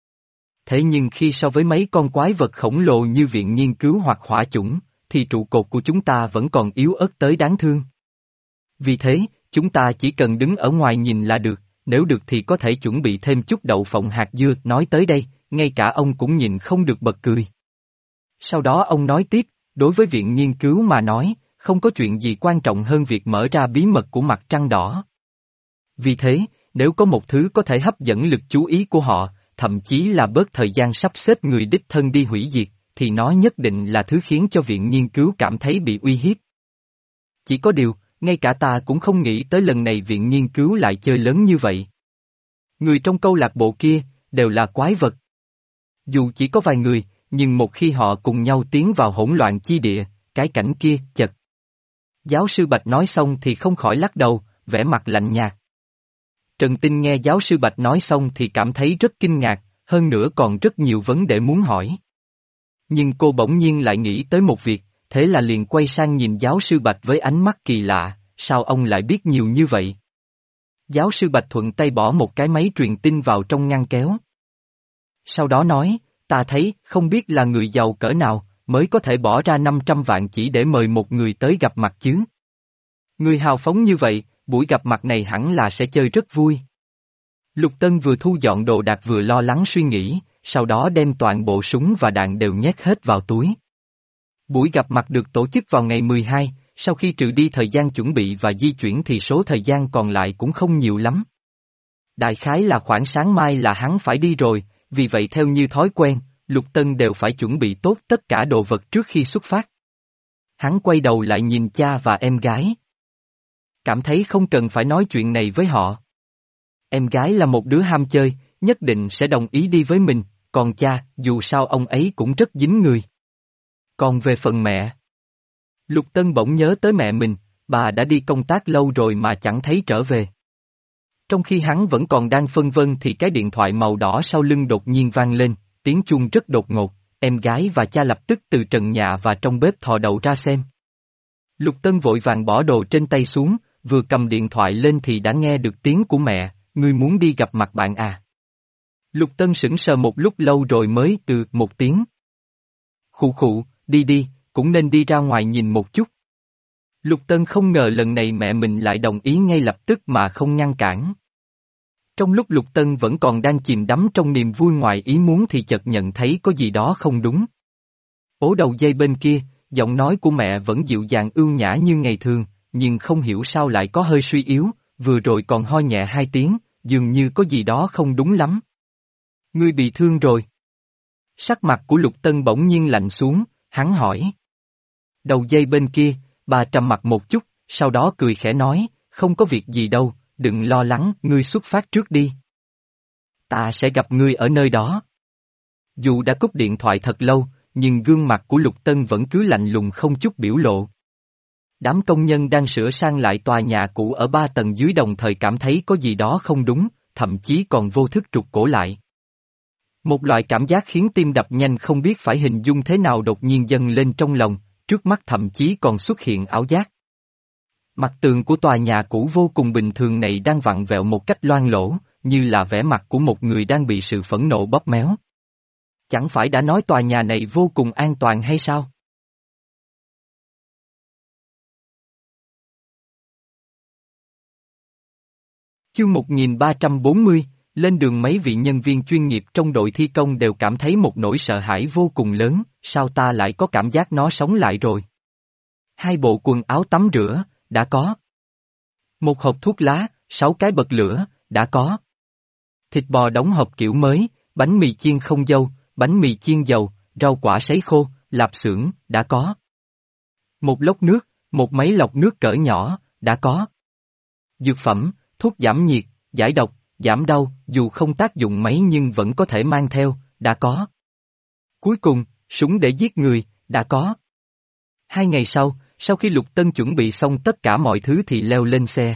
Thế nhưng khi so với mấy con quái vật khổng lồ như viện nghiên cứu hoặc Hỏa Chủng, thì trụ cột của chúng ta vẫn còn yếu ớt tới đáng thương. Vì thế, chúng ta chỉ cần đứng ở ngoài nhìn là được, nếu được thì có thể chuẩn bị thêm chút đậu phộng hạt dưa. Nói tới đây, ngay cả ông cũng nhìn không được bật cười. Sau đó ông nói tiếp, đối với viện nghiên cứu mà nói, không có chuyện gì quan trọng hơn việc mở ra bí mật của mặt trăng đỏ. Vì thế, nếu có một thứ có thể hấp dẫn lực chú ý của họ, thậm chí là bớt thời gian sắp xếp người đích thân đi hủy diệt, thì nó nhất định là thứ khiến cho viện nghiên cứu cảm thấy bị uy hiếp. Chỉ có điều, ngay cả ta cũng không nghĩ tới lần này viện nghiên cứu lại chơi lớn như vậy. Người trong câu lạc bộ kia, đều là quái vật. Dù chỉ có vài người, nhưng một khi họ cùng nhau tiến vào hỗn loạn chi địa, cái cảnh kia, chật. Giáo sư Bạch nói xong thì không khỏi lắc đầu, vẻ mặt lạnh nhạt. Trần Tinh nghe giáo sư Bạch nói xong thì cảm thấy rất kinh ngạc, hơn nữa còn rất nhiều vấn đề muốn hỏi. Nhưng cô bỗng nhiên lại nghĩ tới một việc, thế là liền quay sang nhìn giáo sư Bạch với ánh mắt kỳ lạ, sao ông lại biết nhiều như vậy? Giáo sư Bạch thuận tay bỏ một cái máy truyền tin vào trong ngăn kéo. Sau đó nói, ta thấy không biết là người giàu cỡ nào, mới có thể bỏ ra năm trăm vạn chỉ để mời một người tới gặp mặt chứ. Người hào phóng như vậy, buổi gặp mặt này hẳn là sẽ chơi rất vui. Lục Tân vừa thu dọn đồ đạc vừa lo lắng suy nghĩ, sau đó đem toàn bộ súng và đạn đều nhét hết vào túi. Buổi gặp mặt được tổ chức vào ngày mười hai, sau khi trừ đi thời gian chuẩn bị và di chuyển thì số thời gian còn lại cũng không nhiều lắm. Đại khái là khoảng sáng mai là hắn phải đi rồi, vì vậy theo như thói quen, Lục Tân đều phải chuẩn bị tốt tất cả đồ vật trước khi xuất phát. Hắn quay đầu lại nhìn cha và em gái. Cảm thấy không cần phải nói chuyện này với họ. Em gái là một đứa ham chơi, nhất định sẽ đồng ý đi với mình, còn cha, dù sao ông ấy cũng rất dính người. Còn về phần mẹ, Lục Tân bỗng nhớ tới mẹ mình, bà đã đi công tác lâu rồi mà chẳng thấy trở về. Trong khi hắn vẫn còn đang phân vân thì cái điện thoại màu đỏ sau lưng đột nhiên vang lên, tiếng chuông rất đột ngột, em gái và cha lập tức từ trần nhà và trong bếp thò đầu ra xem. Lục Tân vội vàng bỏ đồ trên tay xuống, vừa cầm điện thoại lên thì đã nghe được tiếng của mẹ, ngươi muốn đi gặp mặt bạn à? Lục Tân sững sờ một lúc lâu rồi mới từ một tiếng. Khụ khụ, đi đi, cũng nên đi ra ngoài nhìn một chút. Lục Tân không ngờ lần này mẹ mình lại đồng ý ngay lập tức mà không ngăn cản. Trong lúc Lục Tân vẫn còn đang chìm đắm trong niềm vui ngoài ý muốn thì chợt nhận thấy có gì đó không đúng. Ố đầu dây bên kia, giọng nói của mẹ vẫn dịu dàng ưu nhã như ngày thường, nhưng không hiểu sao lại có hơi suy yếu, vừa rồi còn ho nhẹ hai tiếng, dường như có gì đó không đúng lắm. Ngươi bị thương rồi. Sắc mặt của Lục Tân bỗng nhiên lạnh xuống, hắn hỏi. Đầu dây bên kia, bà trầm mặt một chút, sau đó cười khẽ nói, không có việc gì đâu, đừng lo lắng, ngươi xuất phát trước đi. Ta sẽ gặp ngươi ở nơi đó. Dù đã cúp điện thoại thật lâu, nhưng gương mặt của Lục Tân vẫn cứ lạnh lùng không chút biểu lộ. Đám công nhân đang sửa sang lại tòa nhà cũ ở ba tầng dưới đồng thời cảm thấy có gì đó không đúng, thậm chí còn vô thức trục cổ lại. Một loại cảm giác khiến tim đập nhanh không biết phải hình dung thế nào đột nhiên dâng lên trong lòng, trước mắt thậm chí còn xuất hiện ảo giác. Mặt tường của tòa nhà cũ vô cùng bình thường này đang vặn vẹo một cách loang lổ, như là vẻ mặt của một người đang bị sự phẫn nộ bóp méo. Chẳng phải đã nói tòa nhà này vô cùng an toàn hay sao? Chương một nghìn ba trăm bốn mươi, lên đường mấy vị nhân viên chuyên nghiệp trong đội thi công đều cảm thấy một nỗi sợ hãi vô cùng lớn, sao ta lại có cảm giác nó sống lại rồi? Hai bộ quần áo tắm rửa, đã có. Một hộp thuốc lá, sáu cái bật lửa, đã có. Thịt bò đóng hộp kiểu mới, bánh mì chiên không dâu, bánh mì chiên dầu, rau quả sấy khô, lạp xưởng, đã có. Một lốc nước, một máy lọc nước cỡ nhỏ, đã có. Dược phẩm, thuốc giảm nhiệt, giải độc, giảm đau, dù không tác dụng mấy nhưng vẫn có thể mang theo, đã có. Cuối cùng, súng để giết người, đã có. Hai ngày sau, sau khi Lục Tân chuẩn bị xong tất cả mọi thứ thì leo lên xe.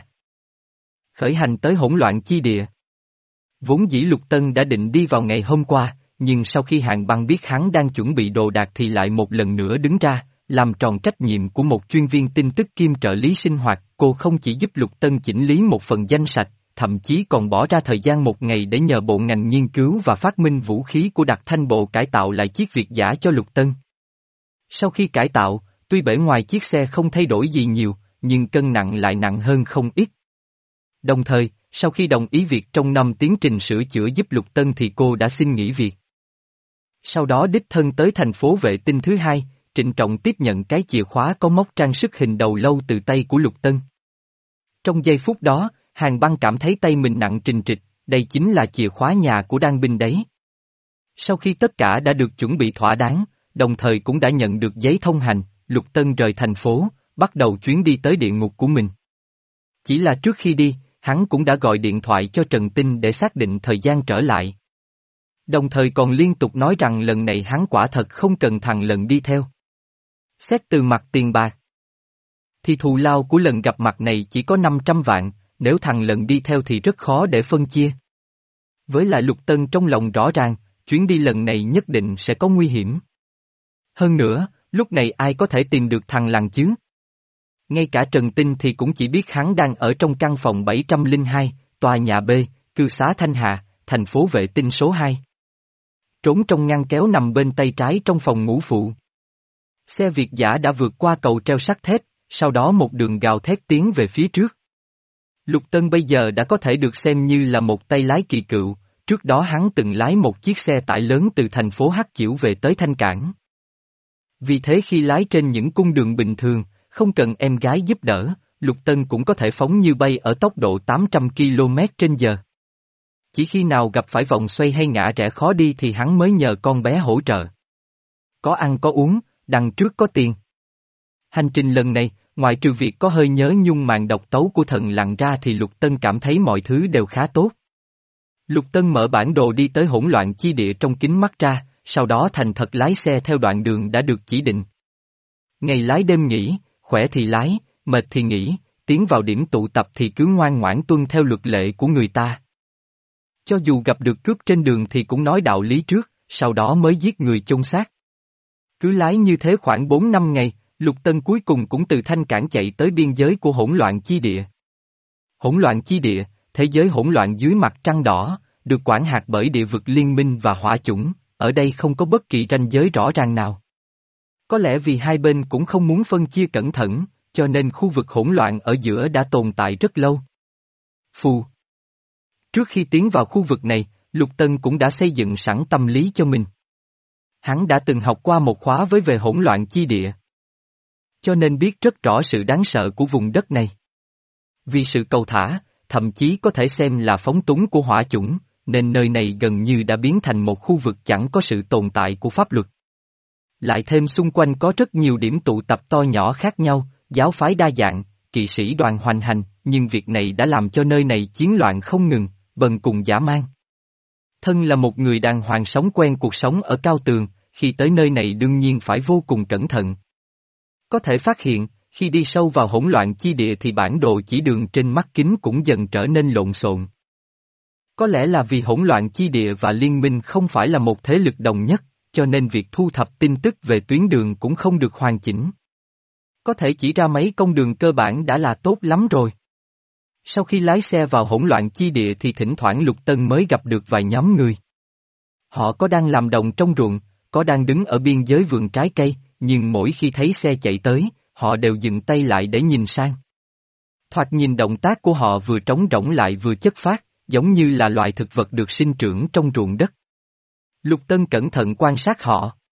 Khởi hành tới hỗn loạn chi địa. Vốn dĩ Lục Tân đã định đi vào ngày hôm qua, nhưng sau khi Hàn Băng biết hắn đang chuẩn bị đồ đạc thì lại một lần nữa đứng ra, làm tròn trách nhiệm của một chuyên viên tin tức kiêm trợ lý sinh hoạt. Cô không chỉ giúp Lục Tân chỉnh lý một phần danh sách, thậm chí còn bỏ ra thời gian một ngày để nhờ bộ ngành nghiên cứu và phát minh vũ khí của Đặc Thanh Bộ cải tạo lại chiếc Việt giã cho Lục Tân. Sau khi cải tạo, tuy bề ngoài chiếc xe không thay đổi gì nhiều, nhưng cân nặng lại nặng hơn không ít. Đồng thời, sau khi đồng ý việc trong năm tiến trình sửa chữa giúp Lục Tân thì cô đã xin nghỉ việc. Sau đó đích thân tới thành phố vệ tinh thứ hai, trịnh trọng tiếp nhận cái chìa khóa có móc trang sức hình đầu lâu từ tay của Lục Tân. Trong giây phút đó, Hàn Băng cảm thấy tay mình nặng trình trịch, đây chính là chìa khóa nhà của Đan Binh đấy. Sau khi tất cả đã được chuẩn bị thỏa đáng, đồng thời cũng đã nhận được giấy thông hành, Lục Tân rời thành phố, bắt đầu chuyến đi tới địa ngục của mình. Chỉ là trước khi đi, hắn cũng đã gọi điện thoại cho Trần Tinh để xác định thời gian trở lại. Đồng thời còn liên tục nói rằng lần này hắn quả thật không cần thằng Lần đi theo. Xét từ mặt tiền bạc, thì thù lao của lần gặp mặt này chỉ có năm trăm vạn, nếu thằng Lần đi theo thì rất khó để phân chia. Với lại Lục Tân trong lòng rõ ràng, chuyến đi lần này nhất định sẽ có nguy hiểm. Hơn nữa, lúc này ai có thể tìm được thằng Lằn chứ? Ngay cả Trần Tinh thì cũng chỉ biết hắn đang ở trong căn phòng bảy trăm lẻ hai, tòa nhà B, cư xá Thanh Hà, thành phố vệ tinh số hai. Trốn trong ngăn kéo nằm bên tay trái trong phòng ngủ phụ. Xe Việt giã đã vượt qua cầu treo sắt thép, sau đó một đường gào thét tiến về phía trước. Lục Tân bây giờ đã có thể được xem như là một tay lái kỳ cựu, trước đó hắn từng lái một chiếc xe tải lớn từ thành phố Hắc Chiểu về tới Thanh Cảng. Vì thế khi lái trên những cung đường bình thường, không cần em gái giúp đỡ, Lục Tân cũng có thể phóng như bay ở tốc độ tám trăm ki lô mét trên giờ. Chỉ khi nào gặp phải vòng xoay hay ngã rẽ khó đi thì hắn mới nhờ con bé hỗ trợ. Có ăn có uống, đằng trước có tiền. Hành trình lần này, ngoại trừ việc có hơi nhớ nhung màn độc tấu của Thần Lằn ra thì Lục Tân cảm thấy mọi thứ đều khá tốt. Lục Tân mở bản đồ đi tới hỗn loạn chi địa trong kính mắt ra, sau đó thành thật lái xe theo đoạn đường đã được chỉ định. Ngày lái đêm nghỉ, khỏe thì lái, mệt thì nghỉ, tiến vào điểm tụ tập thì cứ ngoan ngoãn tuân theo luật lệ của người ta. Cho dù gặp được cướp trên đường thì cũng nói đạo lý trước, sau đó mới giết người chôn xác. Cứ lái như thế khoảng bốn năm ngày, Lục Tân cuối cùng cũng từ Thanh Cảng chạy tới biên giới của hỗn loạn chi địa. Hỗn loạn chi địa, thế giới hỗn loạn dưới mặt trăng đỏ, được quản hạt bởi địa vực liên minh và hỏa chủng, ở đây không có bất kỳ ranh giới rõ ràng nào. Có lẽ vì hai bên cũng không muốn phân chia cẩn thận, cho nên khu vực hỗn loạn ở giữa đã tồn tại rất lâu. Phù. Trước khi tiến vào khu vực này, Lục Tân cũng đã xây dựng sẵn tâm lý cho mình. Hắn đã từng học qua một khóa với về hỗn loạn chi địa. Cho nên biết rất rõ sự đáng sợ của vùng đất này. Vì sự cầu thả, thậm chí có thể xem là phóng túng của hỏa chủng, nên nơi này gần như đã biến thành một khu vực chẳng có sự tồn tại của pháp luật. Lại thêm xung quanh có rất nhiều điểm tụ tập to nhỏ khác nhau, giáo phái đa dạng, kỵ sĩ đoàn hoành hành, nhưng việc này đã làm cho nơi này chiến loạn không ngừng, bần cùng dã man. Thân là một người đàng hoàng sống quen cuộc sống ở cao tường, khi tới nơi này đương nhiên phải vô cùng cẩn thận. Có thể phát hiện, khi đi sâu vào hỗn loạn chi địa thì bản đồ chỉ đường trên mắt kính cũng dần trở nên lộn xộn. Có lẽ là vì hỗn loạn chi địa và liên minh không phải là một thế lực đồng nhất, cho nên việc thu thập tin tức về tuyến đường cũng không được hoàn chỉnh. Có thể chỉ ra mấy con đường cơ bản đã là tốt lắm rồi. Sau khi lái xe vào hỗn loạn chi địa thì thỉnh thoảng Lục Tân mới gặp được vài nhóm người. Họ có đang làm đồng trong ruộng, có đang đứng ở biên giới vườn trái cây, nhưng mỗi khi thấy xe chạy tới, họ đều dừng tay lại để nhìn sang. Thoạt nhìn động tác của họ vừa trống rỗng lại vừa chất phác, giống như là loại thực vật được sinh trưởng trong ruộng đất. Lục Tân cẩn thận quan sát họ.